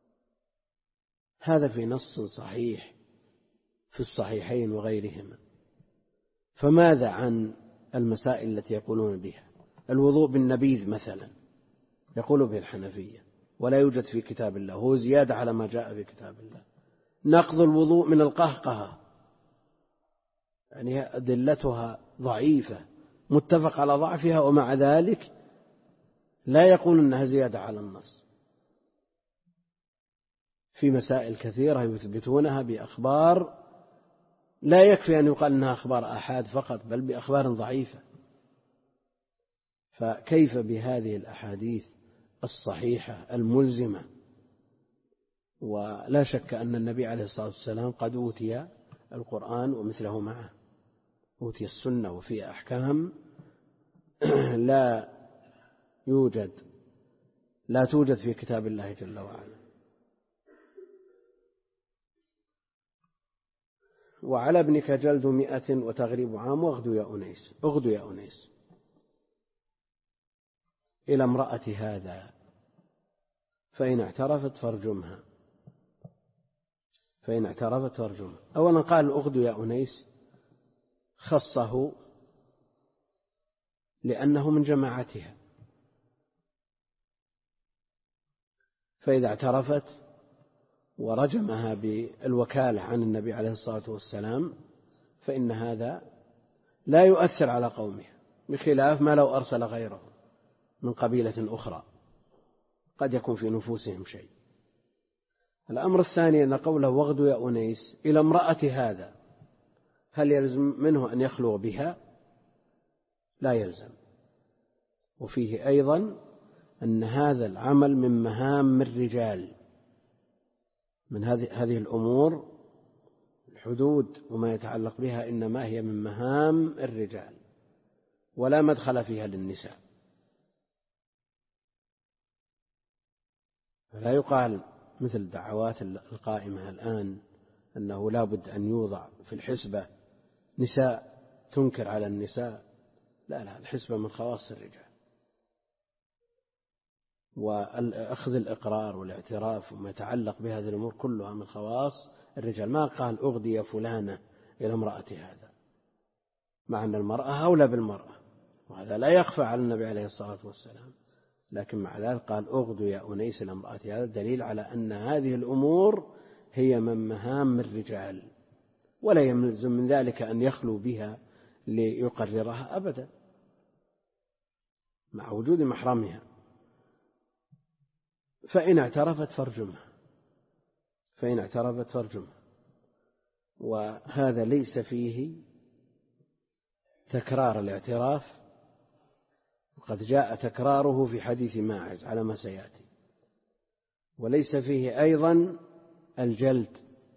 هذا في نص صحيح في الصحيحين وغيرهما. فماذا عن المسائل التي يقولون بها؟ الوضوء بالنبيذ مثلا يقول به الحنفية ولا يوجد في كتاب الله، هو زيادة على ما جاء في كتاب الله. نقض الوضوء من القهقهة، يعني أدلتها ضعيفة متفق على ضعفها، ومع ذلك لا يقول أنها زيادة على النص. في مسائل كثيرة يثبتونها بأخبار لا يكفي أن يقال أنها أخبار آحاد فقط، بل بأخبار ضعيفة. فكيف بهذه الأحاديث الصحيحة الملزمة؟ ولا شك أن النبي عليه الصلاة والسلام قد أوتي القرآن ومثله معه، أوتي السنة وفي أحكام لا يوجد لا توجد في كتاب الله جل وعلا. وعلى ابنك جلد مئة وتغريب عام واغدو يا أنيس. اغدو يا أنيس إلى امرأة هذا فإن اعترفت فارجمها فإن اعترفت فارجمها. أولا قال اغدو يا أنيس، خصه لأنه من جماعتها، فإذا اعترفت ورجمها بالوكالة عن النبي عليه الصلاة والسلام فإن هذا لا يؤثر على قومها، بخلاف ما لو أرسل غيره من قبيلة أخرى قد يكون في نفوسهم شيء. الأمر الثاني أن قوله واغدو يا أنيس إلى امرأة هذا، هل يلزم منه أن يخلو بها؟ لا يلزم. وفيه أيضا أن هذا العمل من مهام الرجال، من هذه هذه الأمور الحدود وما يتعلق بها إنما هي من مهام الرجال ولا مدخل فيها للنساء. فلا يقال مثل دعوات القائمة الآن أنه لا بد أن يوضع في الحسبة نساء تنكر على النساء، لا لا، الحسبة من خواص الرجال، وأخذ الإقرار والاعتراف وما يتعلق بهذه الأمور كلها من خواص الرجال. ما قال أغدي فلانة إلى امرأة هذا، مع أن المرأة أولى بالمرأة، وهذا لا يخفى على النبي عليه الصلاة والسلام، لكن مع ذلك قال أغدو يا أنيس إلى امرأة هذا، دليل على أن هذه الأمور هي من مهام الرجال، ولا يلزم من ذلك أن يخلو بها ليقررها أبدا مع وجود محرمها. فإن اعترفت فارجمها، فإن اعترفت فارجمها. وهذا ليس فيه تكرار الاعتراف، وقد جاء تكراره في حديث ماعز على ما سيأتي، وليس فيه أيضا الجلد،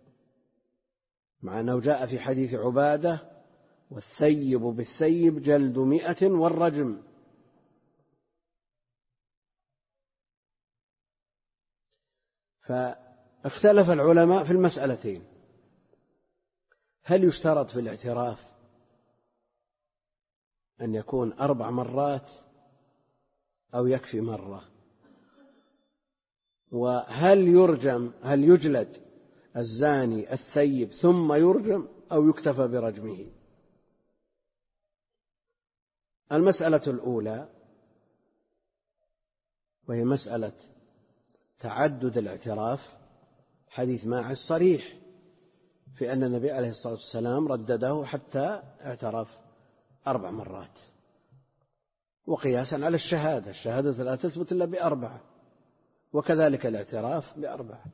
مع أنه جاء في حديث عبادة والثيب بالثيب جلد مئة والرجم. فاختلف العلماء في المسألتين: هل يشترط في الاعتراف أن يكون أربع مرات أو يكفي مرة؟ وهل يرجم هل يجلد الزاني الثيب ثم يرجم أو يكتفى برجمه؟ المسألة الأولى وهي مسألة تعدد الاعتراف، حديث ماعز صريح في أن النبي عليه الصلاة والسلام ردده حتى اعترف أربع مرات، وقياسا على الشهادة، الشهادة لا تثبت إلا بأربعة، وكذلك الاعتراف بأربعة.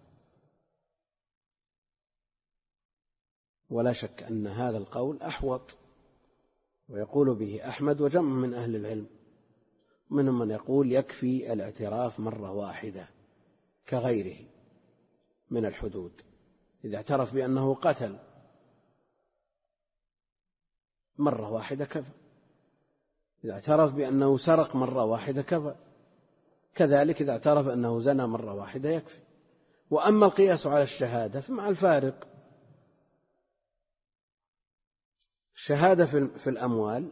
ولا شك أن هذا القول أحوط، ويقول به أحمد وجمع من أهل العلم، منهم من يقول يكفي الاعتراف مرة واحدة كغيره من الحدود، إذا اعترف بأنه قتل مرة واحدة كفى، إذا اعترف بأنه سرق مرة واحدة كفى، كذلك إذا اعترف أنه زنى مرة واحدة يكفي. وأما القياس على الشهادة فمع الفارق، الشهادة في الأموال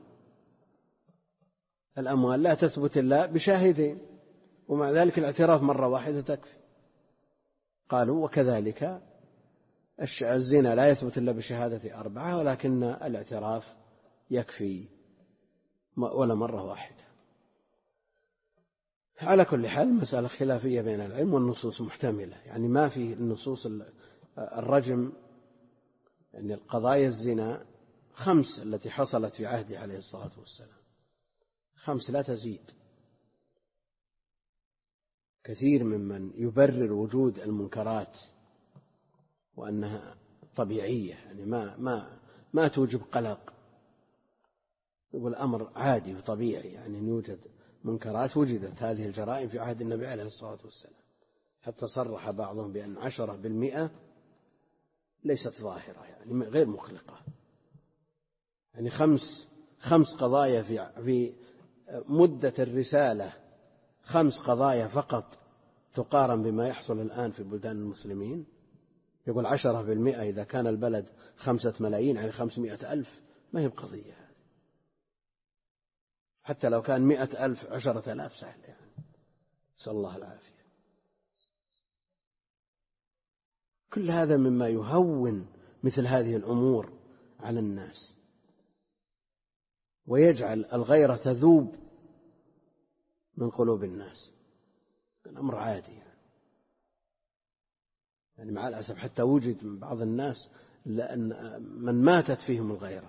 الأموال لا تثبت إلا بشاهدين، ومع ذلك الاعتراف مرة واحدة تكفي. قالوا وكذلك الزنا لا يثبت إلا بشهادة أربعة، ولكن الاعتراف يكفي ولا مرة واحدة. على كل حال مسألة خلافية بين العلم، والنصوص محتملة، يعني ما في النصوص الرجم، يعني القضايا الزنا خمس التي حصلت في عهده عليه الصلاة والسلام، خمس لا تزيد. كثير ممن يبرر وجود المنكرات وأنها طبيعية، يعني ما ما ما توجب قلق، يقول الأمر عادي وطبيعي، يعني أن يوجد منكرات. وجدت هذه الجرائم في عهد النبي عليه الصلاة والسلام، حتى صرح بعضهم بأن عشرة بالمئة ليست ظاهرة، يعني غير مقلقة. يعني خمس خمس قضايا في في مدة الرسالة، خمس قضايا فقط تقارن بما يحصل الآن في بلدان المسلمين. يقول عشرة بالمئة إذا كان البلد خمسة ملايين، يعني خمسمائة ألف، ما هي بقضية هذه. حتى لو كان مئة ألف، عشرة ألاف سهل، يعني نسأل الله العافية. كل هذا مما يهون مثل هذه الأمور على الناس، ويجعل الغيرة تذوب من قلوب الناس. الأمر عادي يعني. يعني مع الأسف حتى وجد من بعض الناس لأن من ماتت فيهم الغيرة،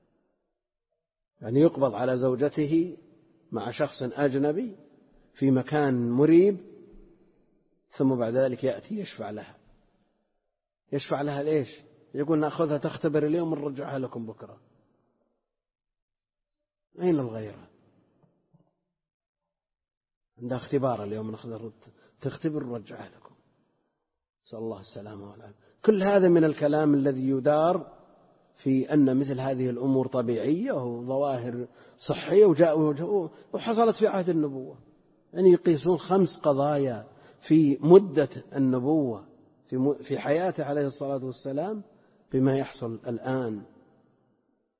يعني يقبض على زوجته مع شخص أجنبي في مكان مريب، ثم بعد ذلك يأتي يشفع لها. يشفع لها ليش؟ يقول نأخذها تختبر اليوم ونرجعها لكم بكرة. أين الغيرة؟ عندها اختبار اليوم، نأخذها تختبر ونرجعها لكم. نسأل الله السلامة والعافية. كل هذا من الكلام الذي يدار في أن مثل هذه الأمور طبيعية وظواهر صحية، وجاءوا وحصلت في عهد النبوة. يعني يقيسون خمس قضايا في مدة النبوة في في حياته عليه الصلاة والسلام بما يحصل الآن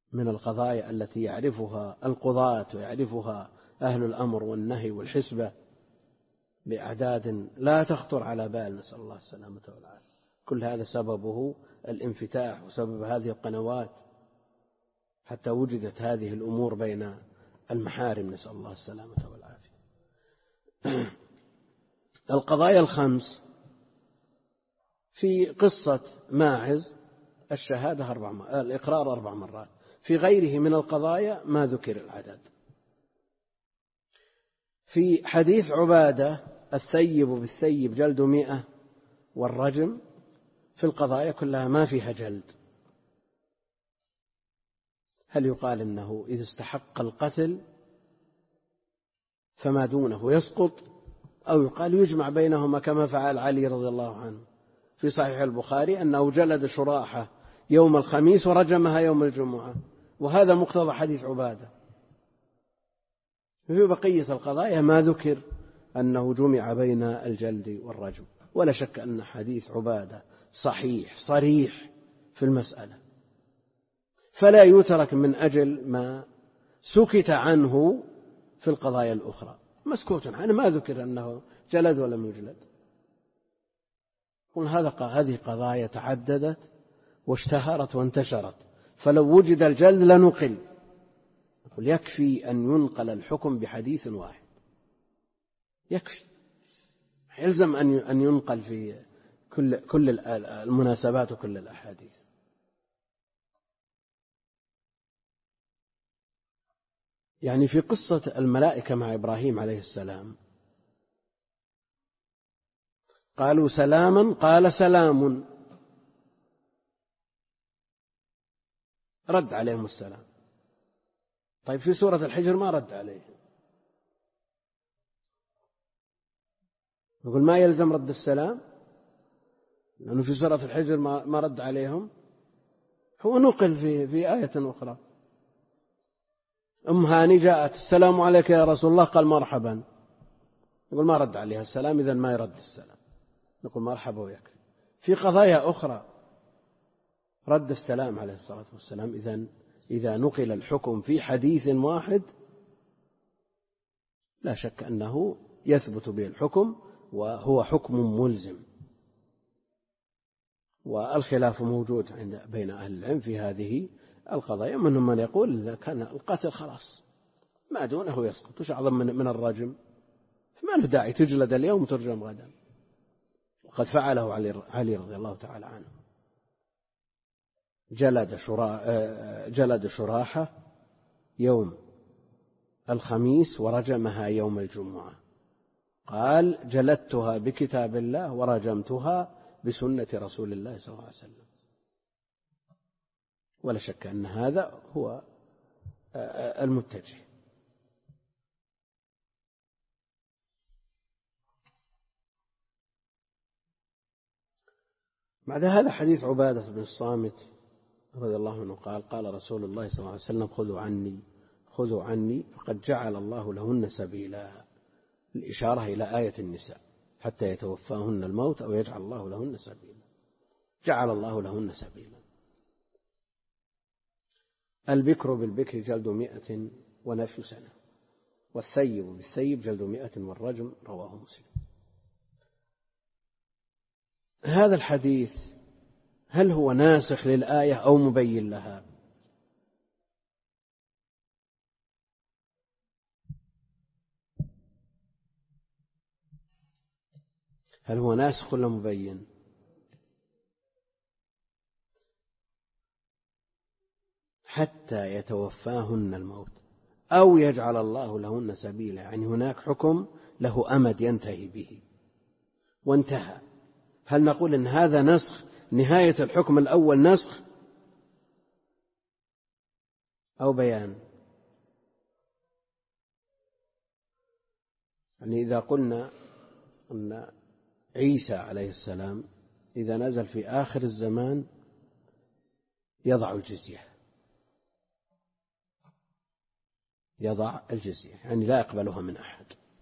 من القضايا التي يعرفها القضاة ويعرفها أهل الأمر والنهي والحسبة بأعداد لا تخطر على بال، نسأل الله السلامة والعافية. كل هذا سببه الانفتاح وسبب هذه القنوات حتى وجدت هذه الأمور بين المحارم، نسأل الله السلامة والعافية. القضايا الخمس في قصة ماعز الشهادة أربع مرات، الإقرار أربع مرات. في غيره من القضايا ما ذكر العدد. في حديث عبادة الثيب بالثيب جلد مئة والرجم، في القضايا كلها ما فيها جلد. هل يقال إنه إذا استحق القتل فما دونه يسقط، أو يقال يجمع بينهما كما فعل علي رضي الله عنه في صحيح البخاري أنه جلد شراحة يوم الخميس ورجمها يوم الجمعة، وهذا مقتضى حديث عبادة. في بقية القضايا ما ذكر أنه جمع بين الجلد والرجم، ولا شك أن حديث عبادة صحيح صريح في المسألة، فلا يترك من أجل ما سكت عنه في القضايا الأخرى. مسكوت عنه، ما ذكر أنه جلد ولم يجلد. هذا هذه قضايا تعددت واشتهرت وانتشرت، فلو وجد الجلد لنقل. يكفي أن ينقل الحكم بحديث واحد، يكفي، يلزم أن ينقل في كل كل المناسبات وكل الأحاديث. يعني في قصة الملائكة مع إبراهيم عليه السلام قالوا سلاما، قال سلام، رد عليهم السلام. طيب في سورة الحجر ما رد عليه، يقول ما يلزم رد السلام لأنه في سورة الحجر ما رد عليهم. هو نقل في في آية أخرى، أم هاني جاءت السلام عليك يا رسول الله، قال مرحبا، يقول ما رد عليها السلام، إذن ما يرد السلام، يقول مرحبا ويكفي. في قضايا أخرى رد السلام عليه الصلاة والسلام. إذن إذا نقل الحكم في حديث واحد لا شك أنه يثبت به الحكم وهو حكم ملزم. والخلاف موجود عند بين أهل العلم في هذه القضايا، منهم من يقول إذا كان القتل خلاص ما دونه يسقط، وش أعظم من, من الرجم، فما له داعي تجلد اليوم وترجم غدا، وقد فعله علي, علي رضي الله تعالى عنه، جلد, شرا جلد شراحة يوم الخميس ورجمها يوم الجمعة. قال جلدتها بكتاب الله ورجمتها بسنة رسول الله صلى الله عليه وسلم. ولا شك أن هذا هو المتجه. بعد هذا حديث عبادة بن الصامت رضي الله عنه قال قال رسول الله صلى الله عليه وسلم خذوا عني خذوا عني فقد جعل الله لهن سبيلا، الإشارة إلى آية النساء، حتى يتوفاهن الموت أو يجعل الله لهن سبيلا. جعل الله لهن سبيلا. البكر بالبكر جلد مئة ونفي سنة، والثيب بالثيب جلد مئة والرجم، رواه مسلم. هذا الحديث هل هو ناسخ للآية أو مبين لها؟ هل هو ناسخ ولا مبين؟ حتى يتوفاهن الموت أو يجعل الله لهن سبيلا، يعني هناك حكم له أمد ينتهي به وانتهى. هل نقول إن هذا نسخ، نهاية الحكم الأول نسخ أو بيان؟ يعني إذا قلنا أن عيسى عليه السلام إذا نزل في آخر الزمان يضع الجزية، يضع الجزية يعني لا يقبلها من أحد،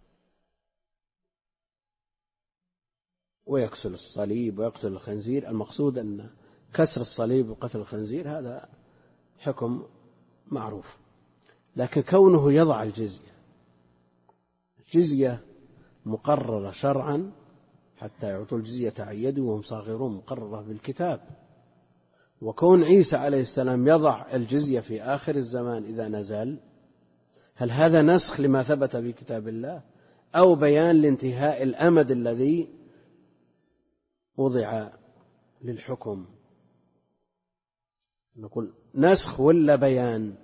ويكسر الصليب ويقتل الخنزير. المقصود أن كسر الصليب وقتل الخنزير هذا حكم معروف. لكن كونه يضع الجزية، الجزية مقررة شرعا حتى يعطوا الجزية عن يد وهم صاغرون، مقررة بالكتاب. وكون عيسى عليه السلام يضع الجزية في آخر الزمان إذا نزل، هل هذا نسخ لما ثبت في كتاب الله أو بيان لانتهاء الأمد الذي وضع للحكم؟ نقول نسخ ولا بيان؟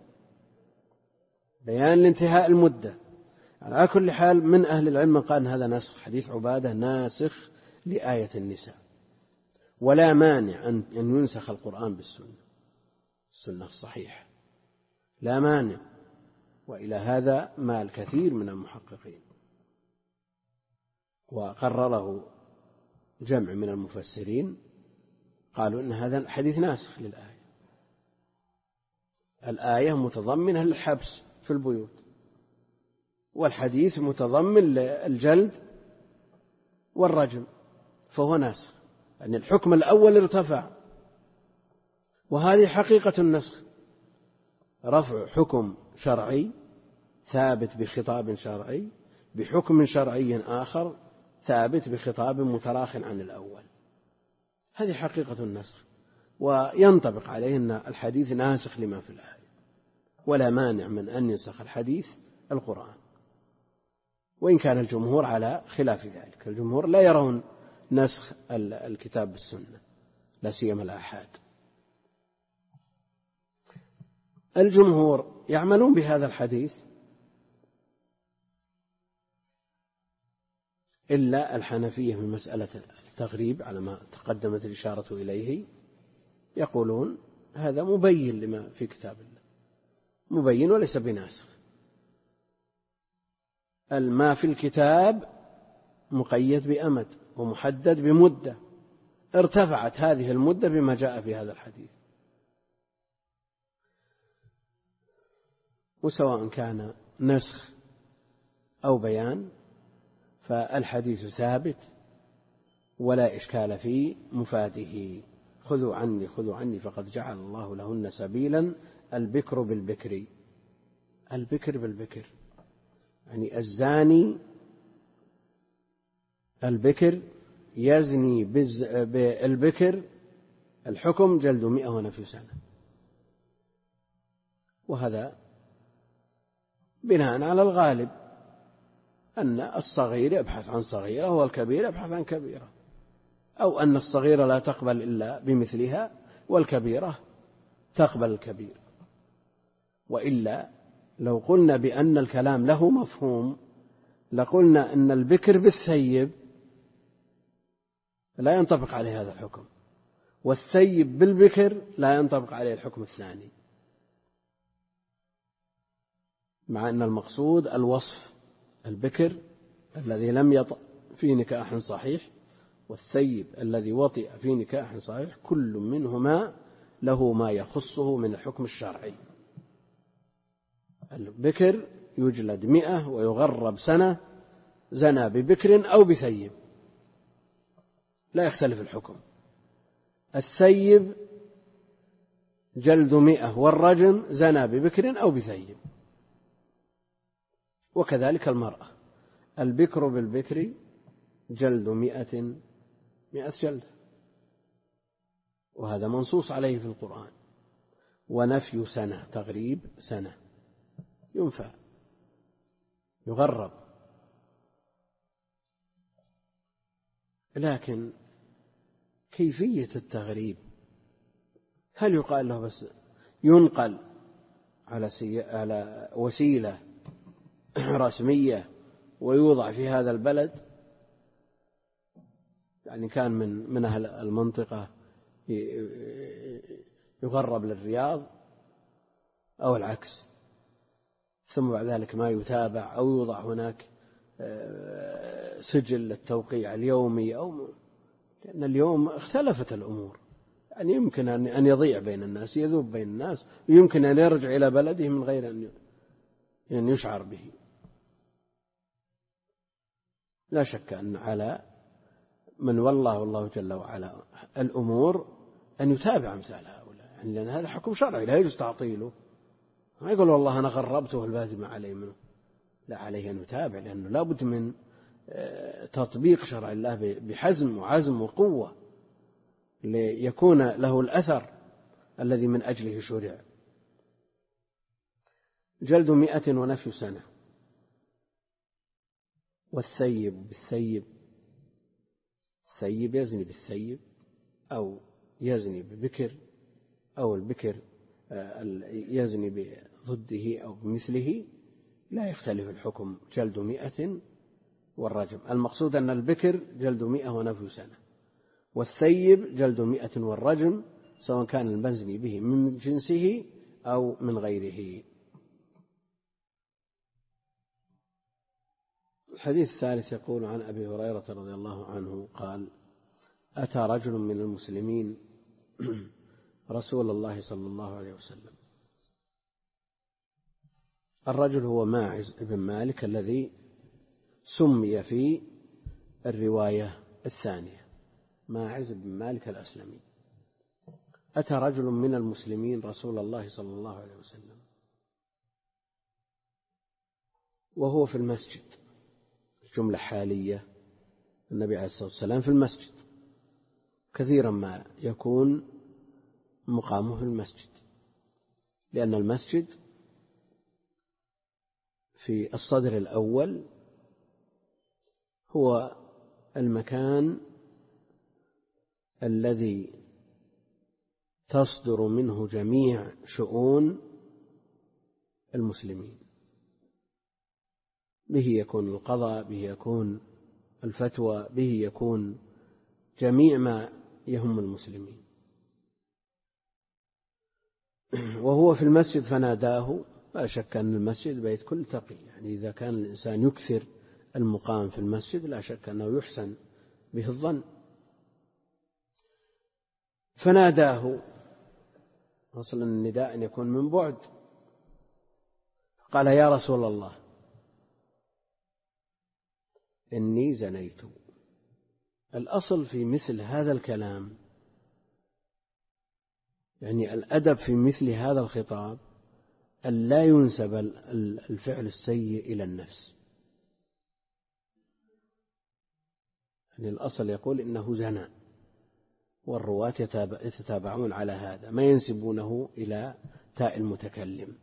بيان لانتهاء المدة. على كل حال من أهل العلم قال هذا نسخ، حديث عبادة ناسخ لآية النساء، ولا مانع أن ينسخ القرآن بالسنة، السنة الصحيحة لا مانع. وإلى هذا مال كثير من المحققين، وقرره جمع من المفسرين قالوا إن هذا الحديث ناسخ للآية. الآية متضمنة للحبس في البيوت، والحديث متضمن للجلد والرجم، فهو ناسخ. يعني الحكم الأول ارتفع، وهذه حقيقة النسخ، رفع حكم شرعي ثابت بخطاب شرعي بحكم شرعي آخر ثابت بخطاب متراخٍ عن الأول. هذه حقيقة النسخ، وينطبق عليه أن الحديث ناسخ لما في الآية، ولا مانع من أن ينسخ الحديث القرآن، وإن كان الجمهور على خلاف ذلك. الجمهور لا يرون نسخ الكتاب بالسنة، لا سيما الآحاد. الجمهور يعملون بهذا الحديث إلا الحنفية من مسألة التغريب على ما تقدمت الإشارة إليه، يقولون هذا مبين لما في كتاب الله، مبين وليس بناسخ. ما في الكتاب مقيد بأمد ومحدد بمدة، ارتفعت هذه المدة بما جاء في هذا الحديث، وسواء كان نسخ أو بيان فالحديث ثابت ولا إشكال في مفاده. خذوا عني خذوا عني فقد جعل الله لهن سبيلا، البكر بالبكر، البكر بالبكر يعني الزاني البكر يزني بالبكر، الحكم جلد مئة ونفي سنة. وهذا بناء على الغالب أن الصغير يبحث عن صغيرة والكبير يبحث عن كبيرة، أو أن الصغيرة لا تقبل إلا بمثلها والكبيرة تقبل الكبير. وإلا لو قلنا بأن الكلام له مفهوم لقلنا أن البكر بالثيب لا ينطبق عليه هذا الحكم، والثيب بالبكر لا ينطبق عليه الحكم الثاني، مع أن المقصود الوصف، البكر الذي لم يطأ في نكاح صحيح والثيب الذي وطئ في نكاح صحيح، كل منهما له ما يخصه من الحكم الشرعي. البكر يجلد مئة ويغرب سنة، زنى ببكر أو بثيب لا يختلف الحكم. الثيب جلد مئة والرجم زنى ببكر أو بثيب. وكذلك المرأة، البكر بالبكر جلد مئة مئة جلد، وهذا منصوص عليه في القرآن. ونفي سنة، تغريب سنة، ينفى يغرب. لكن كيفية التغريب، هل يقال له بس ينقل على سي... على وسيلة رسمية ويوضع في هذا البلد؟ يعني كان من من أهل المنطقة يغرب للرياض أو العكس، ثم بعد ذلك ما يتابع أو يوضع هناك سجل للتوقيع اليومي، أو لأن اليوم اختلفت الأمور، يعني يمكن أن يضيع بين الناس، يذوب بين الناس، ويمكن أن يرجع إلى بلده من غير أن يشعر به. لا شك أن على من والله الله جل وعلا الأمور أن يتابع أمثال هؤلاء، يعني لأن هذا حكم شرعي لا يجوز تعطيله، ما يقول والله أنا غربته البادي ما عليه منه، لا، عليه أن يتابع، لأنه لا بد من تطبيق شرع الله بحزم وعزم وقوة ليكون له الأثر الذي من أجله شرع. جلد مئة ونفي سنة. والثيب بالثيب، الثيب يزني بالثيب أو يزني ببكر، أو البكر يزني بضده أو بمثله، لا يختلف الحكم، جلد مئة والرجم. المقصود أن البكر جلد مئة ونفي سنة، والثيب جلد مئة والرجم، سواء كان المزني به من جنسه أو من غيره. الحديث الثالث يقول عن أبي هريرة رضي الله عنه قال: أتى رجل من المسلمين رسول الله صلى الله عليه وسلم. الرجل هو ماعز بن مالك الذي سمي في الرواية الثانية ماعز بن مالك الأسلمي. أتى رجل من المسلمين رسول الله صلى الله عليه وسلم وهو في المسجد، جملة حالية، النبي عليه الصلاة والسلام في المسجد، كثيرا ما يكون مقامه في المسجد، لأن المسجد في الصدر الأول هو المكان الذي تصدر منه جميع شؤون المسلمين، به يكون القضاء، به يكون الفتوى، به يكون جميع ما يهم المسلمين. وهو في المسجد فناداه، لا شك أن المسجد بيت كل تقي، يعني إذا كان الإنسان يكثر المقام في المسجد لا شك أنه يحسن به الظن. فناداه، أصل النداء أن يكون من بعد، قال: يا رسول الله إني زنيت. الأصل في مثل هذا الكلام، يعني الأدب في مثل هذا الخطاب، أن لا ينسب الفعل السيء إلى النفس، يعني الأصل يقول إنه زنى، والرواة يتتابعون على هذا، ما ينسبونه إلى تاء المتكلم،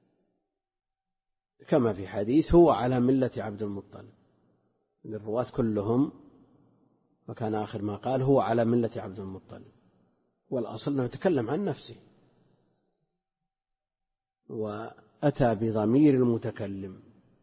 كما في حديث هو على ملة عبد المطلب، الرواة كلهم، وكان آخر ما قال هو على ملة عبد المطلب، والأصل أنه يتكلم عن نفسه، وأتى بضمير المتكلم،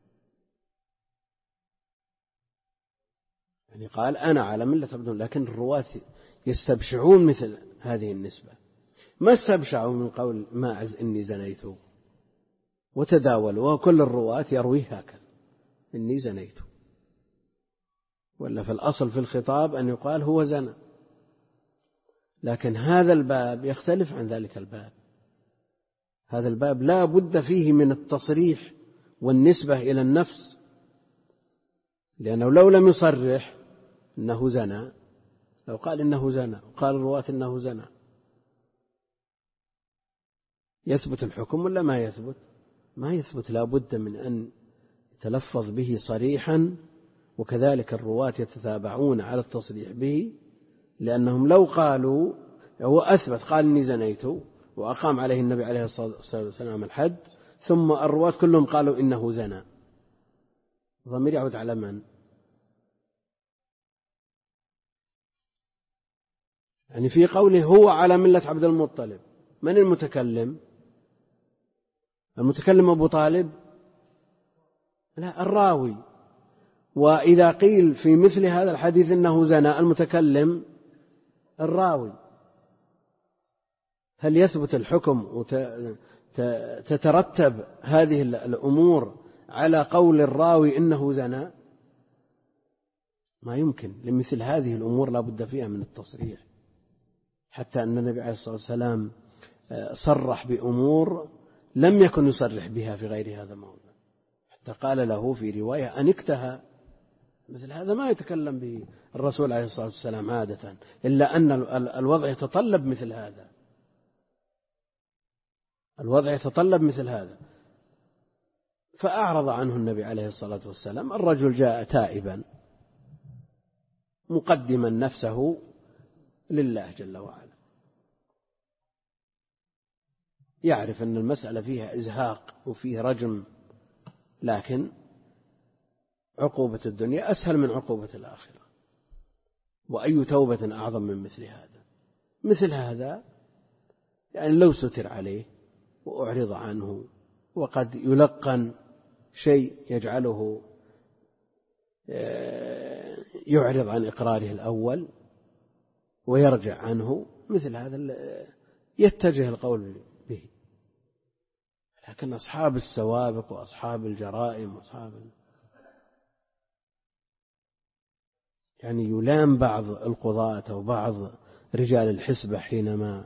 يعني قال أنا على ملة عبد المطلب، لكن الرواة يستبشعون مثل هذه النسبة، ما استبشعوا من قول ماعز إني زنيت، وتداولوا، وكل الرواة يروي هكذا إني زنيت، ولا في الأصل في الخطاب أن يقال هو زنى، لكن هذا الباب يختلف عن ذلك الباب. هذا الباب لا بد فيه من التصريح والنسبة إلى النفس، لأنه لو لم يصرح إنه زنى، لو قال إنه زنى وقال الرواة إنه زنى، يثبت الحكم ولا ما يثبت؟ ما يثبت، لا بد من أن يتلفظ به صريحا، وكذلك الرواة يتتابعون على التصريح به، لأنهم لو قالوا هو أثبت، قال إني زنيت، وأقام عليه النبي عليه الصلاة والسلام الحد، ثم الرواة كلهم قالوا إنه زنى، ضمير يعود على من؟ يعني في قوله هو على ملة عبد المطلب، من المتكلم؟ المتكلم أبو طالب؟ لا، الراوي. وإذا قيل في مثل هذا الحديث إنه زنى، المتكلم الراوي. هل يثبت الحكم وتترتب هذه الأمور على قول الراوي إنه زنى؟ ما يمكن، لمثل هذه الأمور لا بد فيها من التصريح، حتى أن النبي عليه الصلاة والسلام صرح بأمور لم يكن يصرح بها في غير هذا الموضع، حتى قال له في رواية أن اكتهى. مثل هذا ما يتكلم به الرسول عليه الصلاة والسلام عادة، إلا أن الوضع يتطلب مثل هذا، الوضع يتطلب مثل هذا. فأعرض عنه النبي عليه الصلاة والسلام. الرجل جاء تائبا مقدما نفسه لله جل وعلا، يعرف أن المسألة فيها إزهاق وفيه رجم، لكن عقوبة الدنيا أسهل من عقوبة الآخرة، وأي توبة أعظم من مثل هذا. مثل هذا يعني لو ستر عليه وأعرض عنه، وقد يلقن شيء يجعله يعرض عن إقراره الأول ويرجع عنه، مثل هذا يتجه القول به. لكن أصحاب السوابق وأصحاب الجرائم وأصحاب يعني يلام بعض القضاة أو بعض رجال الحسبة حينما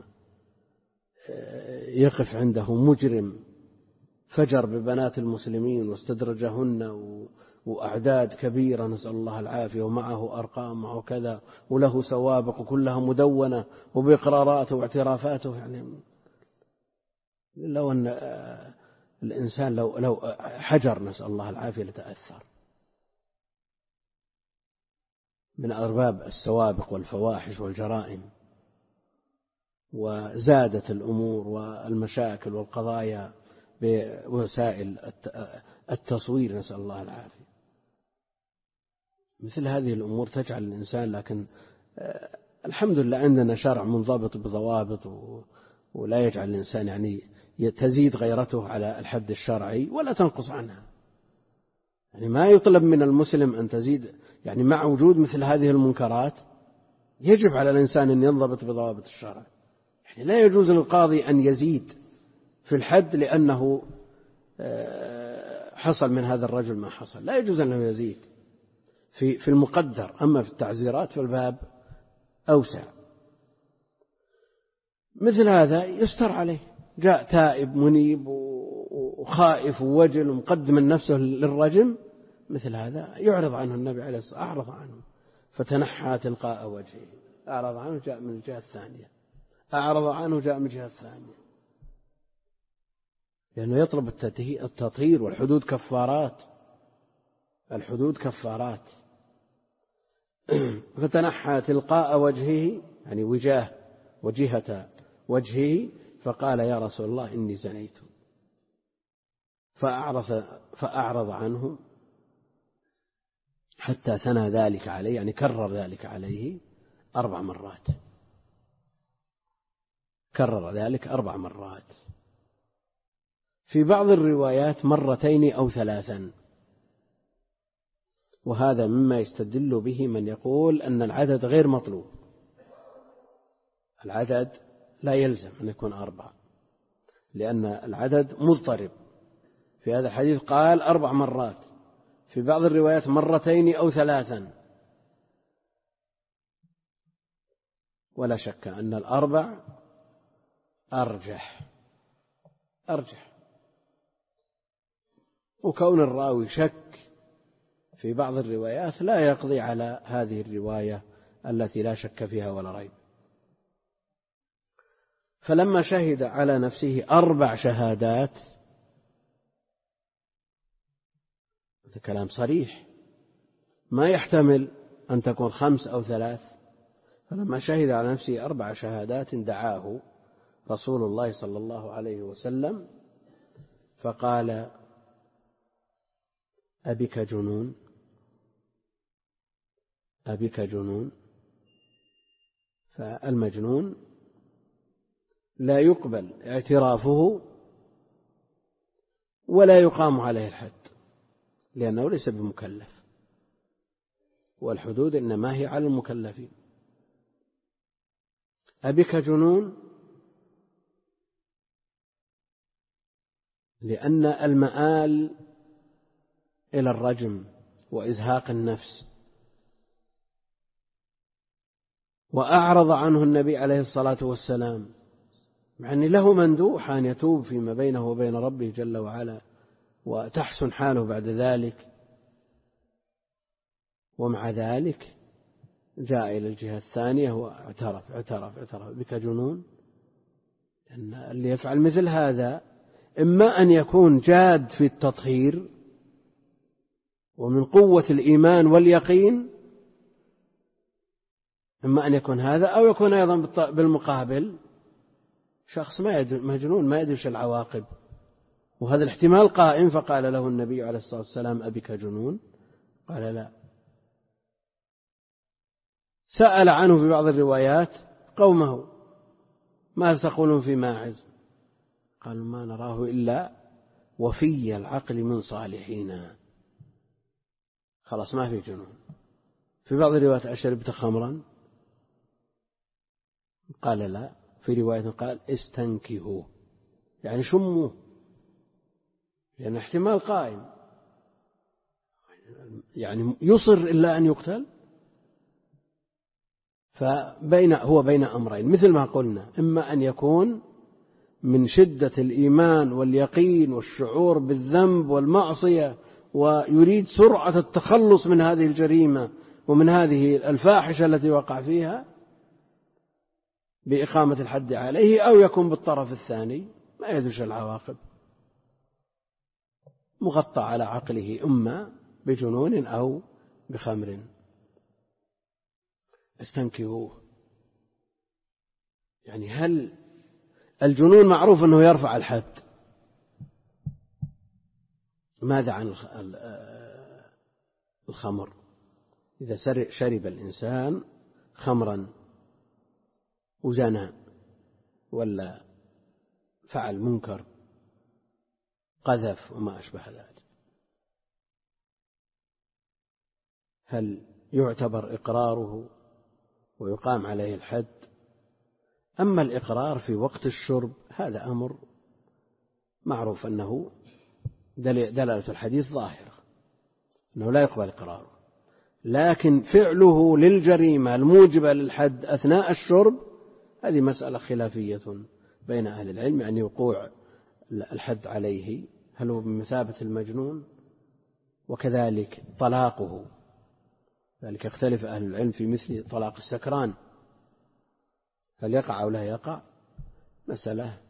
يقف عنده مجرم فجر ببنات المسلمين واستدرجهن وأعداد كبيرة نسأل الله العافية، ومعه أرقام معه كذا وله سوابق وكلها مدونة وبإقراراته واعترافاته. يعني لو أن الإنسان لو لو حجر نسأل الله العافية لتأثر. من أرباب السوابق والفواحش والجرائم، وزادت الأمور والمشاكل والقضايا بوسائل التصوير نسأل الله العافية. مثل هذه الأمور تجعل الإنسان، لكن الحمد لله عندنا شرع منضبط بضوابط ولا يجعل الإنسان يعني تزيد غيرته على الحد الشرعي ولا تنقص عنها. يعني ما يطلب من المسلم أن تزيد، يعني مع وجود مثل هذه المنكرات يجب على الإنسان أن ينضبط بضوابط الشرع. يعني لا يجوز للقاضي أن يزيد في الحد لأنه حصل من هذا الرجل ما حصل، لا يجوز أنه يزيد في في المقدر. أما في التعزيرات فالباب أوسع. مثل هذا يستر عليه، جاء تائب منيب وخائف ووجل ومقدم من نفسه للرجم، مثل هذا يعرض عنه النبي عليه الصلاة والسلام، أعرض عنه فتنحى تلقاء وجهه. أعرض عنه جاء من الجهة الثانية، أعرض عنه جاء من الجهة الثانية، لأنه يطلب التطهير. والحدود كفارات، الحدود كفارات. فتنحى تلقاء وجهه يعني وجاه وجهة وجهه، فقال يا رسول الله إني زنيت، فأعرض, فأعرض عنه حتى ثنى ذلك عليه، يعني كرر ذلك عليه أربع مرات، كرر ذلك أربع مرات، في بعض الروايات مرتين أو ثلاثا. وهذا مما يستدل به من يقول أن العدد غير مطلوب، العدد لا يلزم أن يكون أربعة، لأن العدد مضطرب. في هذا الحديث قال أربع مرات، في بعض الروايات مرتين أو ثلاثا. ولا شك أن الأربع أرجح أرجح وكون الراوي شك في بعض الروايات لا يقضي على هذه الرواية التي لا شك فيها ولا ريب. فلما شهد على نفسه أربع شهادات، هذا كلام صريح ما يحتمل أن تكون خمس أو ثلاث. فلما شهد على نفسه أربع شهادات دعاه رسول الله صلى الله عليه وسلم فقال أبك جنون أبك جنون. فالمجنون لا يقبل اعترافه ولا يقام عليه الحد، لأنه ليس بمكلف، والحدود إنما هي على المكلفين. أبك جنون لأن المآل إلى الرجم وإزهاق النفس. وأعرض عنه النبي عليه الصلاة والسلام، يعني له مندوح أن يتوب فيما بينه وبين ربه جل وعلا وتحسن حاله بعد ذلك، ومع ذلك جاء إلى الجهة الثانية واعترف اعترف اعترف بك جنون. لأن اللي يفعل مثل هذا إما أن يكون جاد في التطهير ومن قوة الإيمان واليقين، إما أن يكون هذا، أو يكون أيضا بالمقابل شخص ما يدري، مجنون ما يدري العواقب، وهذا الاحتمال قائم. فقال له النبي عليه الصلاة والسلام: أبك جنون؟ قال: لا. سأل عنه في بعض الروايات قومه: ما تقولون في ماعز؟ قالوا: ما نراه إلا وفي العقل من صالحين، خلاص ما في جنون. في بعض الروايات: أشربت خمرا؟ قال: لا. في رواية قال: استنكهوه، يعني شموه، لأن احتمال قائم، يعني يصر إلا أن يقتل. فبين هو بين أمرين مثل ما قلنا: إما أن يكون من شدة الإيمان واليقين والشعور بالذنب والمعصية ويريد سرعة التخلص من هذه الجريمة ومن هذه الفاحشة التي وقع فيها بإقامة الحد عليه، أو يكون بالطرف الثاني ما يدري العواقب، مغطى على عقله إما بجنون أو بخمر. استنكهوه، يعني هل الجنون معروف أنه يرفع الحد، ماذا عن الخمر؟ إذا شرب الإنسان خمرا وزنى ولا فعل منكر، قذف وما أشبه ذلك، هل يعتبر إقراره ويقام عليه الحد؟ أما الإقرار في وقت الشرب هذا أمر معروف أنه دلالة الحديث ظاهرة أنه لا يقبل إقراره، لكن فعله للجريمة الموجبة للحد أثناء الشرب هذه مسألة خلافية بين أهل العلم، يعني وقوع الحد عليه هل هو بمثابة المجنون، وكذلك طلاقه، ذلك يختلف أهل العلم في مثل طلاق السكران، هل يقع أو لا يقع؟ مسألة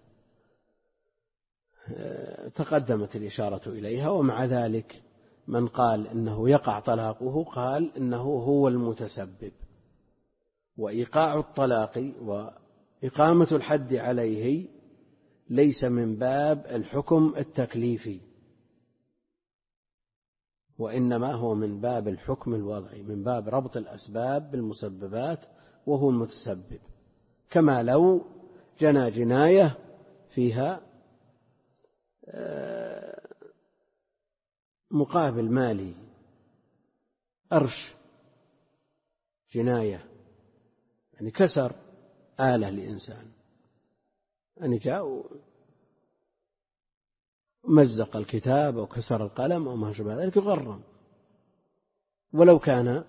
تقدمت الإشارة إليها. ومع ذلك من قال إنه يقع طلاقه قال إنه هو المتسبب، وإيقاع الطلاق وإقامة الحد عليه ليس من باب الحكم التكليفي، وإنما هو من باب الحكم الوضعي، من باب ربط الأسباب بالمسببات، وهو المتسبب، كما لو جنى جناية فيها مقابل مالي، أرش جناية، يعني كسر آلة لإنسان، يعني جاء ومزق الكتاب أو كسر القلم أو ما شابه ذلك يغرم ولو كان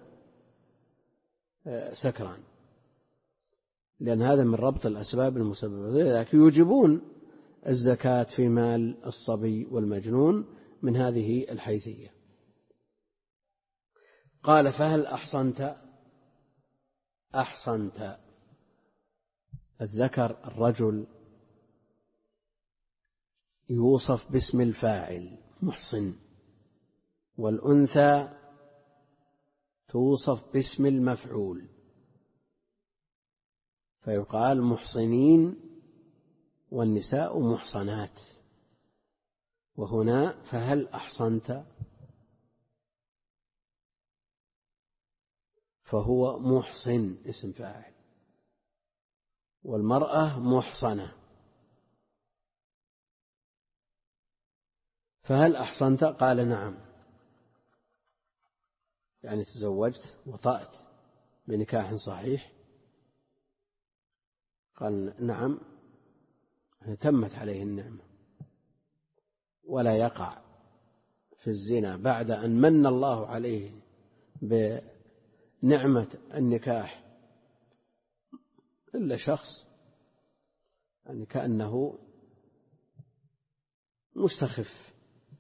سكران، لأن هذا من ربط الأسباب المسببة، لذلك يوجبون الزكاة في مال الصبي والمجنون من هذه الحيثية. قال: فهل أحصنت؟ أحصنت الذكر الرجل يوصف باسم الفاعل محصن، والأنثى توصف باسم المفعول، فيقال محصنين والنساء محصنات. وهنا فهل أحصنت فهو محصن اسم فاعل، والمرأة محصنة. فهل أحصنت؟ قال: نعم، يعني تزوجت وطأت بنكاح صحيح. قال: نعم، تمت عليه النعمة، ولا يقع في الزنا بعد أن من الله عليه بنعمة النكاح إلا شخص يعني كأنه مستخف،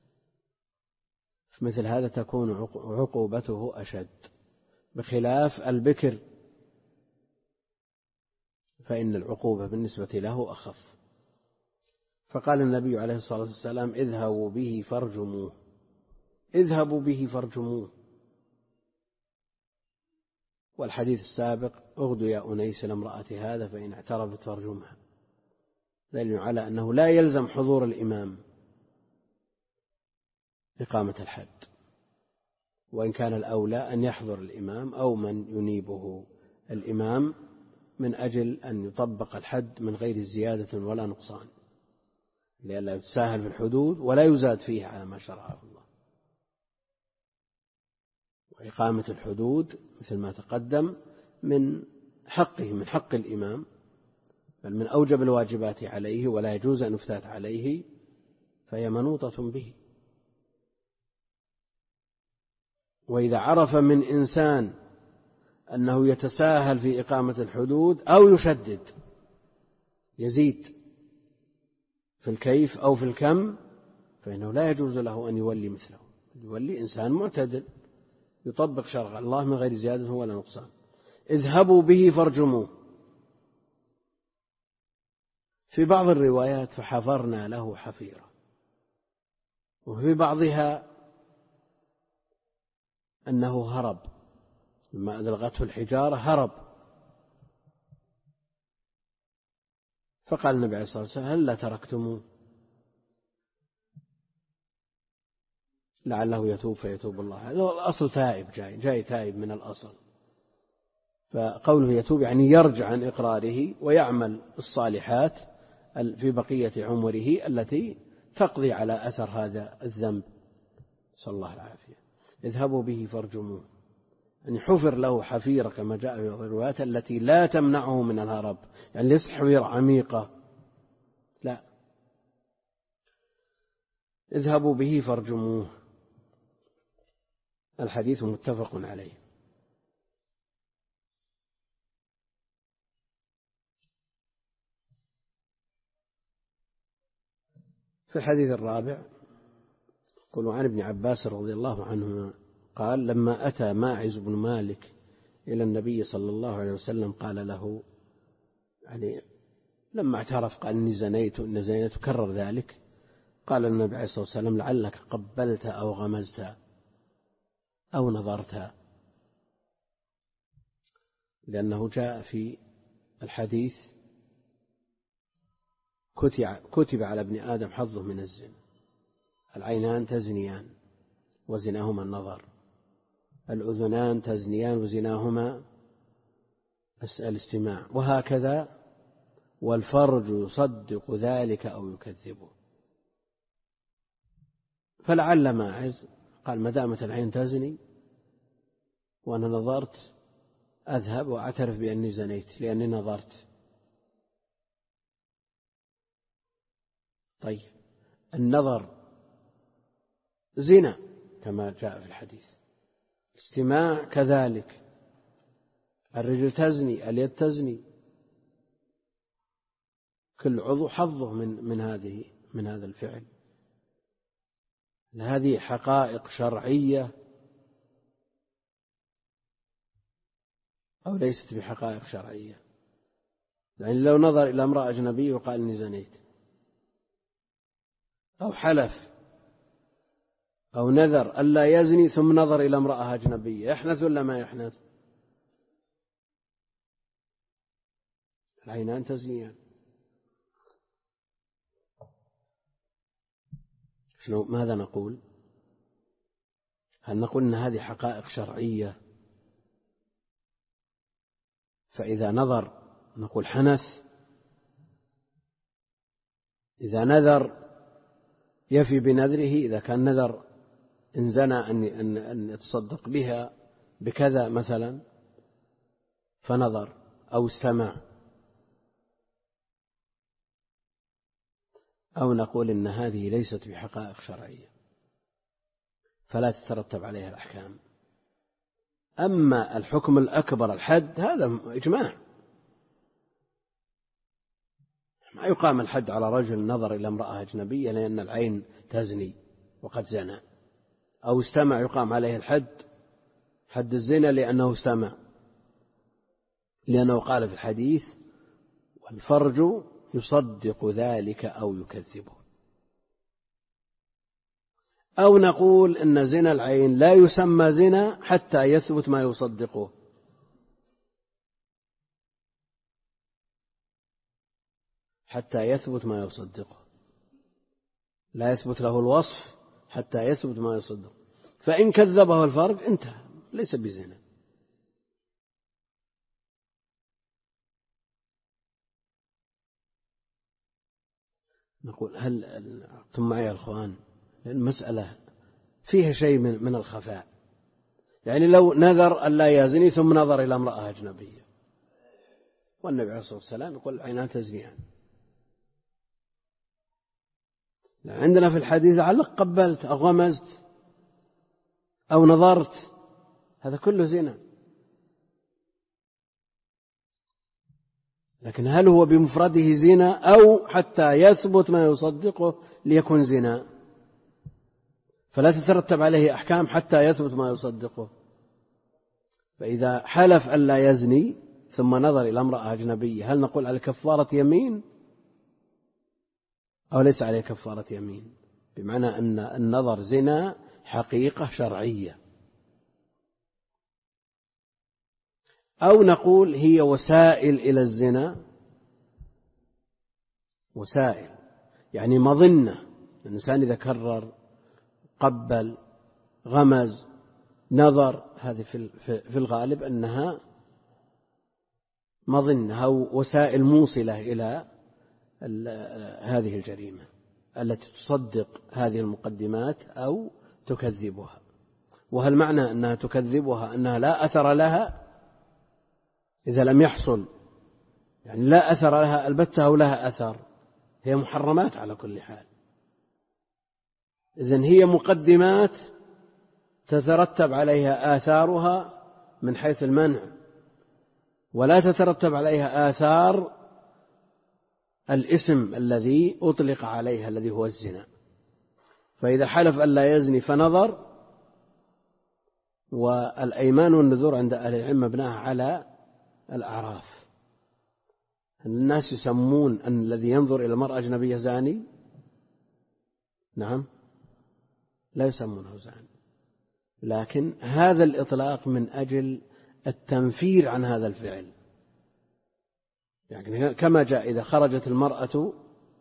في مثل هذا تكون عقوبته أشد، بخلاف البكر فإن العقوبة بالنسبة له أخف. فقال النبي عليه الصلاة والسلام اذهبوا به فارجموه، اذهبوا به فارجموه. والحديث السابق اغدوا يا أنيس لامرأة هذا فإن اعترفت فارجمها، دليل على أنه لا يلزم حضور الإمام إقامة الحد، وإن كان الأولى أن يحضر الإمام أو من ينيبه الإمام من أجل أن يطبق الحد من غير زيادة ولا نقصان، لئلا يتساهل في الحدود ولا يزاد فيها على ما شرعه الله. وإقامة الحدود مثل ما تقدم من حقه، من حق الإمام، بل من أوجب الواجبات عليه، ولا يجوز أن يفتات عليه، فهي منوطة به. وإذا عرف من إنسان أنه يتساهل في إقامة الحدود أو يشدد يزيد في الكيف أو في الكم، فإنه لا يجوز له أن يولي مثله، يولي إنسان معتدل يطبق شرع الله من غير زيادة ولا نقصان. اذهبوا به فارجموه. في بعض الروايات فحفرنا له حفيرة، وفي بعضها أنه هرب لما أدلغته الحجارة هرب. فقال النبي عليه الصلاة والسلام هل لا تركتموه لعله يتوب فيتوب الله. الأصل تائب، جاي, جاي تائب من الأصل، فقوله يتوب يعني يرجع عن إقراره ويعمل الصالحات في بقية عمره التي تقضي على أثر هذا الذنب، نسأل الله العافية. اذهبوا به فارجموه، أن حفر له حفيرة كما جاء في الروايات التي لا تمنعه من الهرب، يعني ليس حفيرة عميقة، لا، اذهبوا به فارجموه. الحديث متفق عليه. في الحديث الرابع يقول عن ابن عباس رضي الله عنهما قال لما أتى ماعز بن مالك إلى النبي صلى الله عليه وسلم قال له، يعني لما اعترف قال إني زنيت إني زنيت كرر ذلك، قال النبي عليه الصلاة والسلام لعلك قبلت أو غمزت أو نظرت، لأنه جاء في الحديث كتب على ابن آدم حظه من الزنا، العينان تزنيان وزناهما النظر، الأذنان تزنيان وزناهما الاستماع، وهكذا، والفرج يصدق ذلك أو يكذبه. فلعل ماعز قال ما دامت العين تزني وأنا نظرت أذهب وأعترف بأني زنيت لأني نظرت. طيب النظر زنا كما جاء في الحديث، استماع كذلك، الرجل تزني، اليد تزني، كل عضو حظه من من هذه من هذا الفعل. هذه حقائق شرعية أو ليست بحقائق شرعية؟ يعني لو نظر إلى امرأة أجنبية وقال إني زنيت، أو حلف أو نذر ألا يزني ثم نظر إلى امرأة أجنبية، يحنث ولا ما يحنث؟ العينان تزنيان. شنو ماذا نقول؟ هل نقول أن هذه حقائق شرعية فإذا نظر نقول حنث، إذا نذر يفي بنذره، إذا كان نذر إن زنى أن أن يتصدق بها بكذا مثلا فنظر أو استمع، أو نقول إن هذه ليست بحقائق شرعية فلا تترتب عليها الأحكام. أما الحكم الأكبر الحد هذا إجماع، ما يقام الحد على رجل نظر إلى امرأة أجنبية لأن العين تزني وقد زنى، أو استمع يقام عليه الحد حد الزنا لأنه استمع، لأنه قال في الحديث والفرج يصدق ذلك أو يكذبه. أو نقول إن زنا العين لا يسمى زنا حتى يثبت ما يصدقه. حتى يثبت ما يصدقه، لا يثبت له الوصف حتى يثبت ما يصدقه، فإن كذبه الفرج انتهى، ليس بزنا. نقول هل أنتم معي يا أخوان؟ المسألة فيها شيء من من الخفاء. يعني لو نذر أن لا يزني ثم نظر إلى امرأة أجنبية، والنبي عليه الصلاة والسلام يقول العينان تزنيان. عندنا في الحديث علق قبلت أو غمزت أو نظرت، هذا كله زنا. لكن هل هو بمفرده زنا أو حتى يثبت ما يصدقه ليكون زنا؟ فلا تترتب عليه أحكام حتى يثبت ما يصدقه. فإذا حلف أن لا يزني ثم نظر إلى امرأة أجنبية، هل نقول على كفارة يمين أو ليس عليه كفارة يمين؟ بمعنى أن النظر زنا حقيقة شرعية. أو نقول هي وسائل إلى الزنا، وسائل يعني مظنة. الإنسان إذا كرر قبل غمز نظر، هذه في الغالب أنها مظنة أو وسائل موصلة إلى هذه الجريمة التي تصدق هذه المقدمات أو تكذبها. وهل معنى أنها تكذبها أنها لا أثر لها إذا لم يحصل؟ يعني لا أثر لها البتة أو لها أثر، هي محرمات على كل حال. إذن هي مقدمات تترتب عليها آثارها من حيث المنع، ولا تترتب عليها آثار الاسم الذي أطلق عليها الذي هو الزنا. فإذا حلف أن لا يزني فنظر، والأيمان والنذور عند أهل العلم مبناها على الأعراف. الناس يسمون أن الذي ينظر إلى المرأة أجنبية زاني؟ نعم، لا يسمونه زاني، لكن هذا الإطلاق من أجل التنفير عن هذا الفعل. يعني كما جاء إذا خرجت المرأة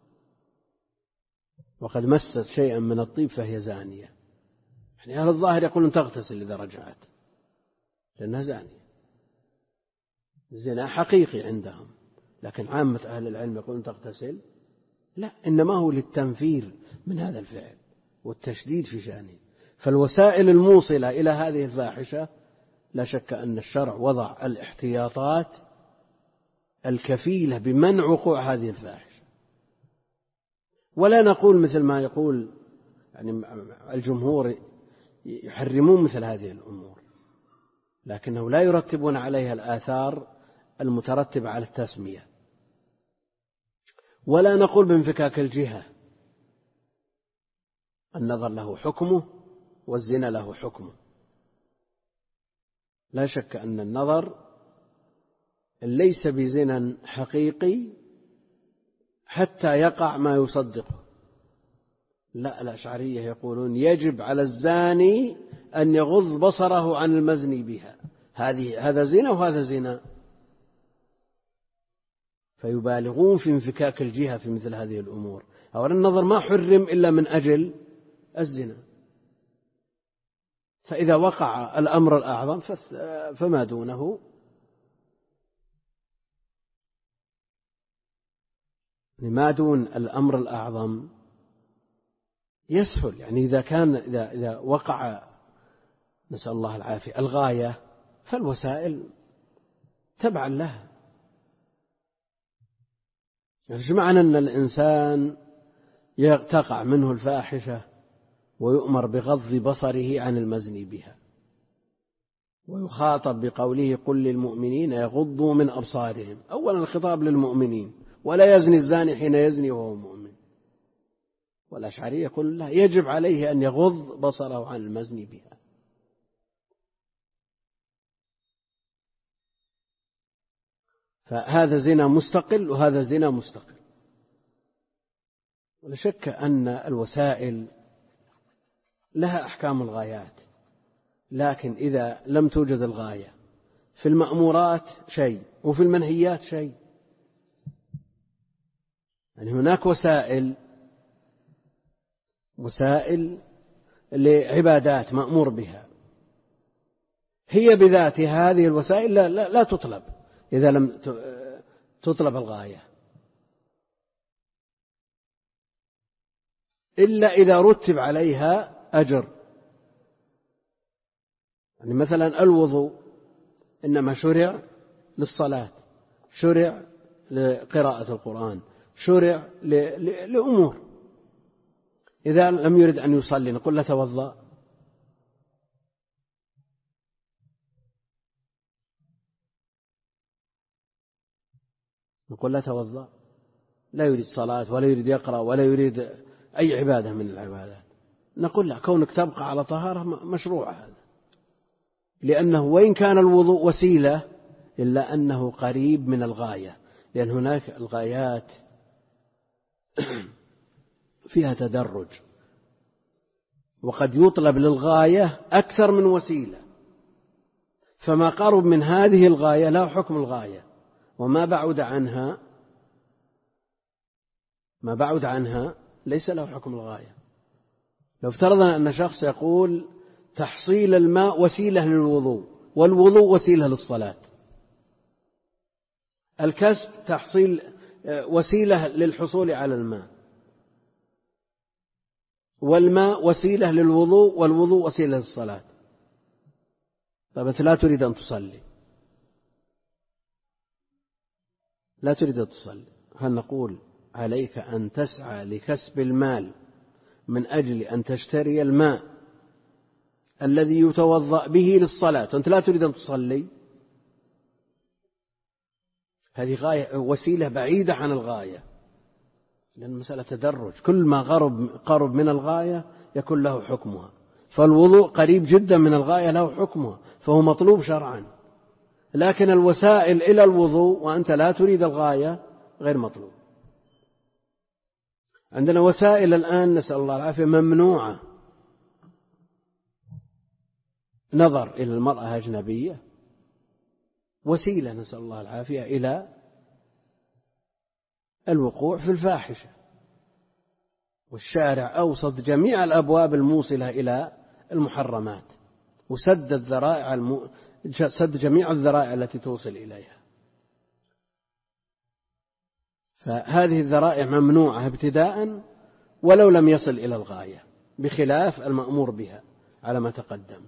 وقد مست شيئا من الطيب فهي زانية، يعني أهل الظاهر يقولون تغتسل إذا رجعت لأنها زانية، زنا حقيقي عندهم. لكن عامة أهل العلم يقولون تغتسل، لا، إنما هو للتنفير من هذا الفعل والتشديد في شأنه. فالوسائل الموصلة إلى هذه الفاحشة لا شك أن الشرع وضع الاحتياطات الكفيلة بمنع وقوع هذه الفاحشة. ولا نقول مثل ما يقول يعني الجمهور يحرمون مثل هذه الأمور، لكنه لا يرتبون عليها الآثار المترتبة على التسمية. ولا نقول بانفكاك الجهة، النظر له حكمه والزنا له حكمه. لا شك أن النظر ليس بزنا حقيقي حتى يقع ما يصدقه. لا، الأشعرية يقولون يجب على الزاني أن يغض بصره عن المزني بها، هذه هذا زنا وهذا زنا، فيبالغون في انفكاك الجهة في مثل هذه الأمور. أولا النظر ما حرم إلا من أجل الزنا، فإذا وقع الأمر الأعظم فما دونه ما دون الأمر الأعظم يسهل. يعني إذا كان إذا إذا وقع نسأل الله العافية الغاية، فالوسائل تبعا لها. يعني معنى أن الإنسان تقع منه الفاحشة ويؤمر بغض بصره عن المزني بها، ويخاطب بقوله قل للمؤمنين يغضوا من أبصارهم. أولا الخطاب للمؤمنين، ولا يزني الزاني حين يزني وهو مؤمن. والأشعرية يقول لا، يجب عليه أن يغض بصره عن المزني بها. فهذا زنا مستقل وهذا زنا مستقل. ولا شك أن الوسائل لها أحكام الغايات، لكن إذا لم توجد الغاية في المأمورات شيء وفي المنهيات شيء، يعني هناك وسائل وسائل لعبادات مأمور بها، هي بذاتها هذه الوسائل لا, لا, لا تطلب إذا لم تطلب الغاية، إلا إذا رتب عليها أجر. يعني مثلا الوضوء إنما شرع للصلاة، شرع لقراءة القرآن، شرع لأمور. إذا لم يرد أن يصلي نقول له توضأ، نقول لا توضأ، لا يريد صلاة ولا يريد يقرأ ولا يريد أي عبادة من العبادات، نقول لا، كونك تبقى على طهارة مشروع هذا، لأنه وإن كان الوضوء وسيلة إلا أنه قريب من الغاية، لأن هناك الغايات فيها تدرج، وقد يطلب للغاية أكثر من وسيلة، فما قرب من هذه الغاية له حكم الغاية، وما بعد عنها ما بعد عنها ليس له حكم الغاية. لو افترضنا أن شخص يقول تحصيل الماء وسيلة للوضوء والوضوء وسيلة للصلاة، الكسب تحصيل وسيلة للحصول على الماء، والماء وسيلة للوضوء والوضوء وسيلة للصلاة، طيب أنت لا تريد أن تصلي، لا تريد أن تصلي، هل نقول عليك أن تسعى لكسب المال من أجل أن تشتري الماء الذي يتوضأ به للصلاة، أنت لا تريد أن تصلي؟ هذه غاية وسيلة بعيدة عن الغاية، لأن المسألة تدرج، كل ما قرب قرب من الغاية يكون له حكمها، فالوضوء قريب جدا من الغاية له حكمها، فهو مطلوب شرعا، لكن الوسائل إلى الوضوء وأنت لا تريد الغاية غير مطلوب. عندنا وسائل الآن نسأل الله العافية ممنوعة، نظر إلى المرأة أجنبية وسيلة نسأل الله العافية إلى الوقوع في الفاحشة، والشارع أوسط جميع الأبواب الموصلة إلى المحرمات، وسد الذرائع الم... سد جميع الذرائع التي توصل إليها، فهذه الذرائع ممنوعة ابتداء ولو لم يصل إلى الغاية، بخلاف المأمور بها على ما تقدم.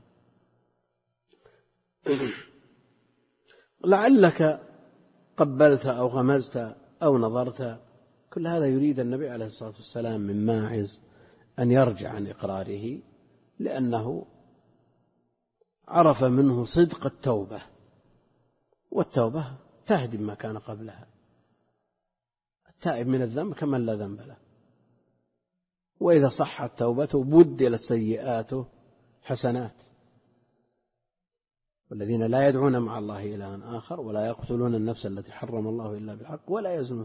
لعلك قبلت أو غمزت أو نظرت، كل هذا يريد النبي عليه الصلاة والسلام من ماعز أن يرجع عن إقراره، لأنه عرف منه صدق التوبة، والتوبة تهدم ما كان قبلها، التائب من الذنب كمن لا ذنب له، وإذا صحت توبته بدلت سيئاته حسنات. والذين لا يدعون مع الله إلها آخر ولا يقتلون النفس التي حرم الله إلا بالحق ولا يزنون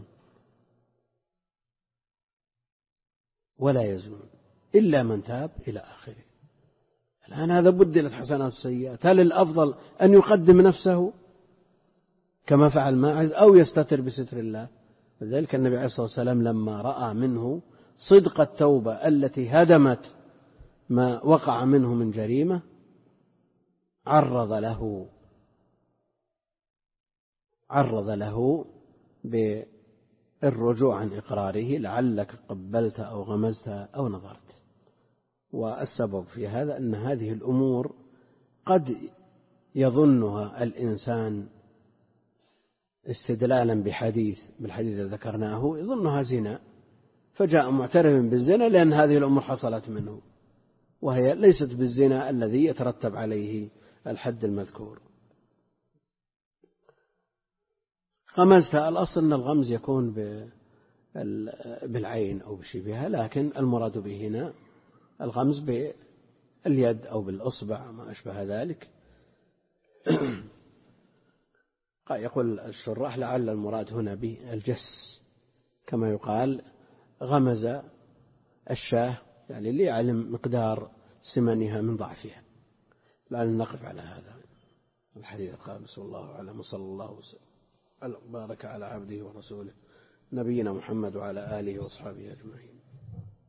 ولا يزنون إلا من تاب إلى آخره. الآن هذا بدلت حسنات السيئات، هل الأفضل أن يقدم نفسه كما فعل ماعز أو يستتر بستر الله؟ لذلك النبي عليه الصلاة والسلام لما رأى منه صدق التوبة التي هدمت ما وقع منه من جريمة عرض له عرض له بالرجوع عن إقراره، لعلك قبلت أو غمزت أو نظرت. والسبب في هذا أن هذه الأمور قد يظنها الإنسان استدلالا بحديث بالحديث الذي ذكرناه، يظنها زنا فجاء معترف بالزنا لأن هذه الأمور حصلت منه، وهي ليست بالزنا الذي يترتب عليه الحد المذكور. غمزت، الأصل أن الغمز يكون بالعين أو بشبهها، لكن المراد به هنا الغمز باليد أو بالأصبع ما أشبه ذلك. يقول الشراح لعل المراد هنا به الجس، كما يقال غمز الشاة يعني اللي يعلم مقدار سمنها من ضعفها. الآن نقف على هذا الحديث الخامس والله أعلم، صلى الله وسلم بارك على عبده ورسوله نبينا محمد وعلى آله وأصحابه أجمعين.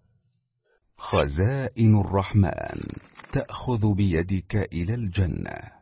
خزائن الرحمن تأخذ بيدك إلى الجنة.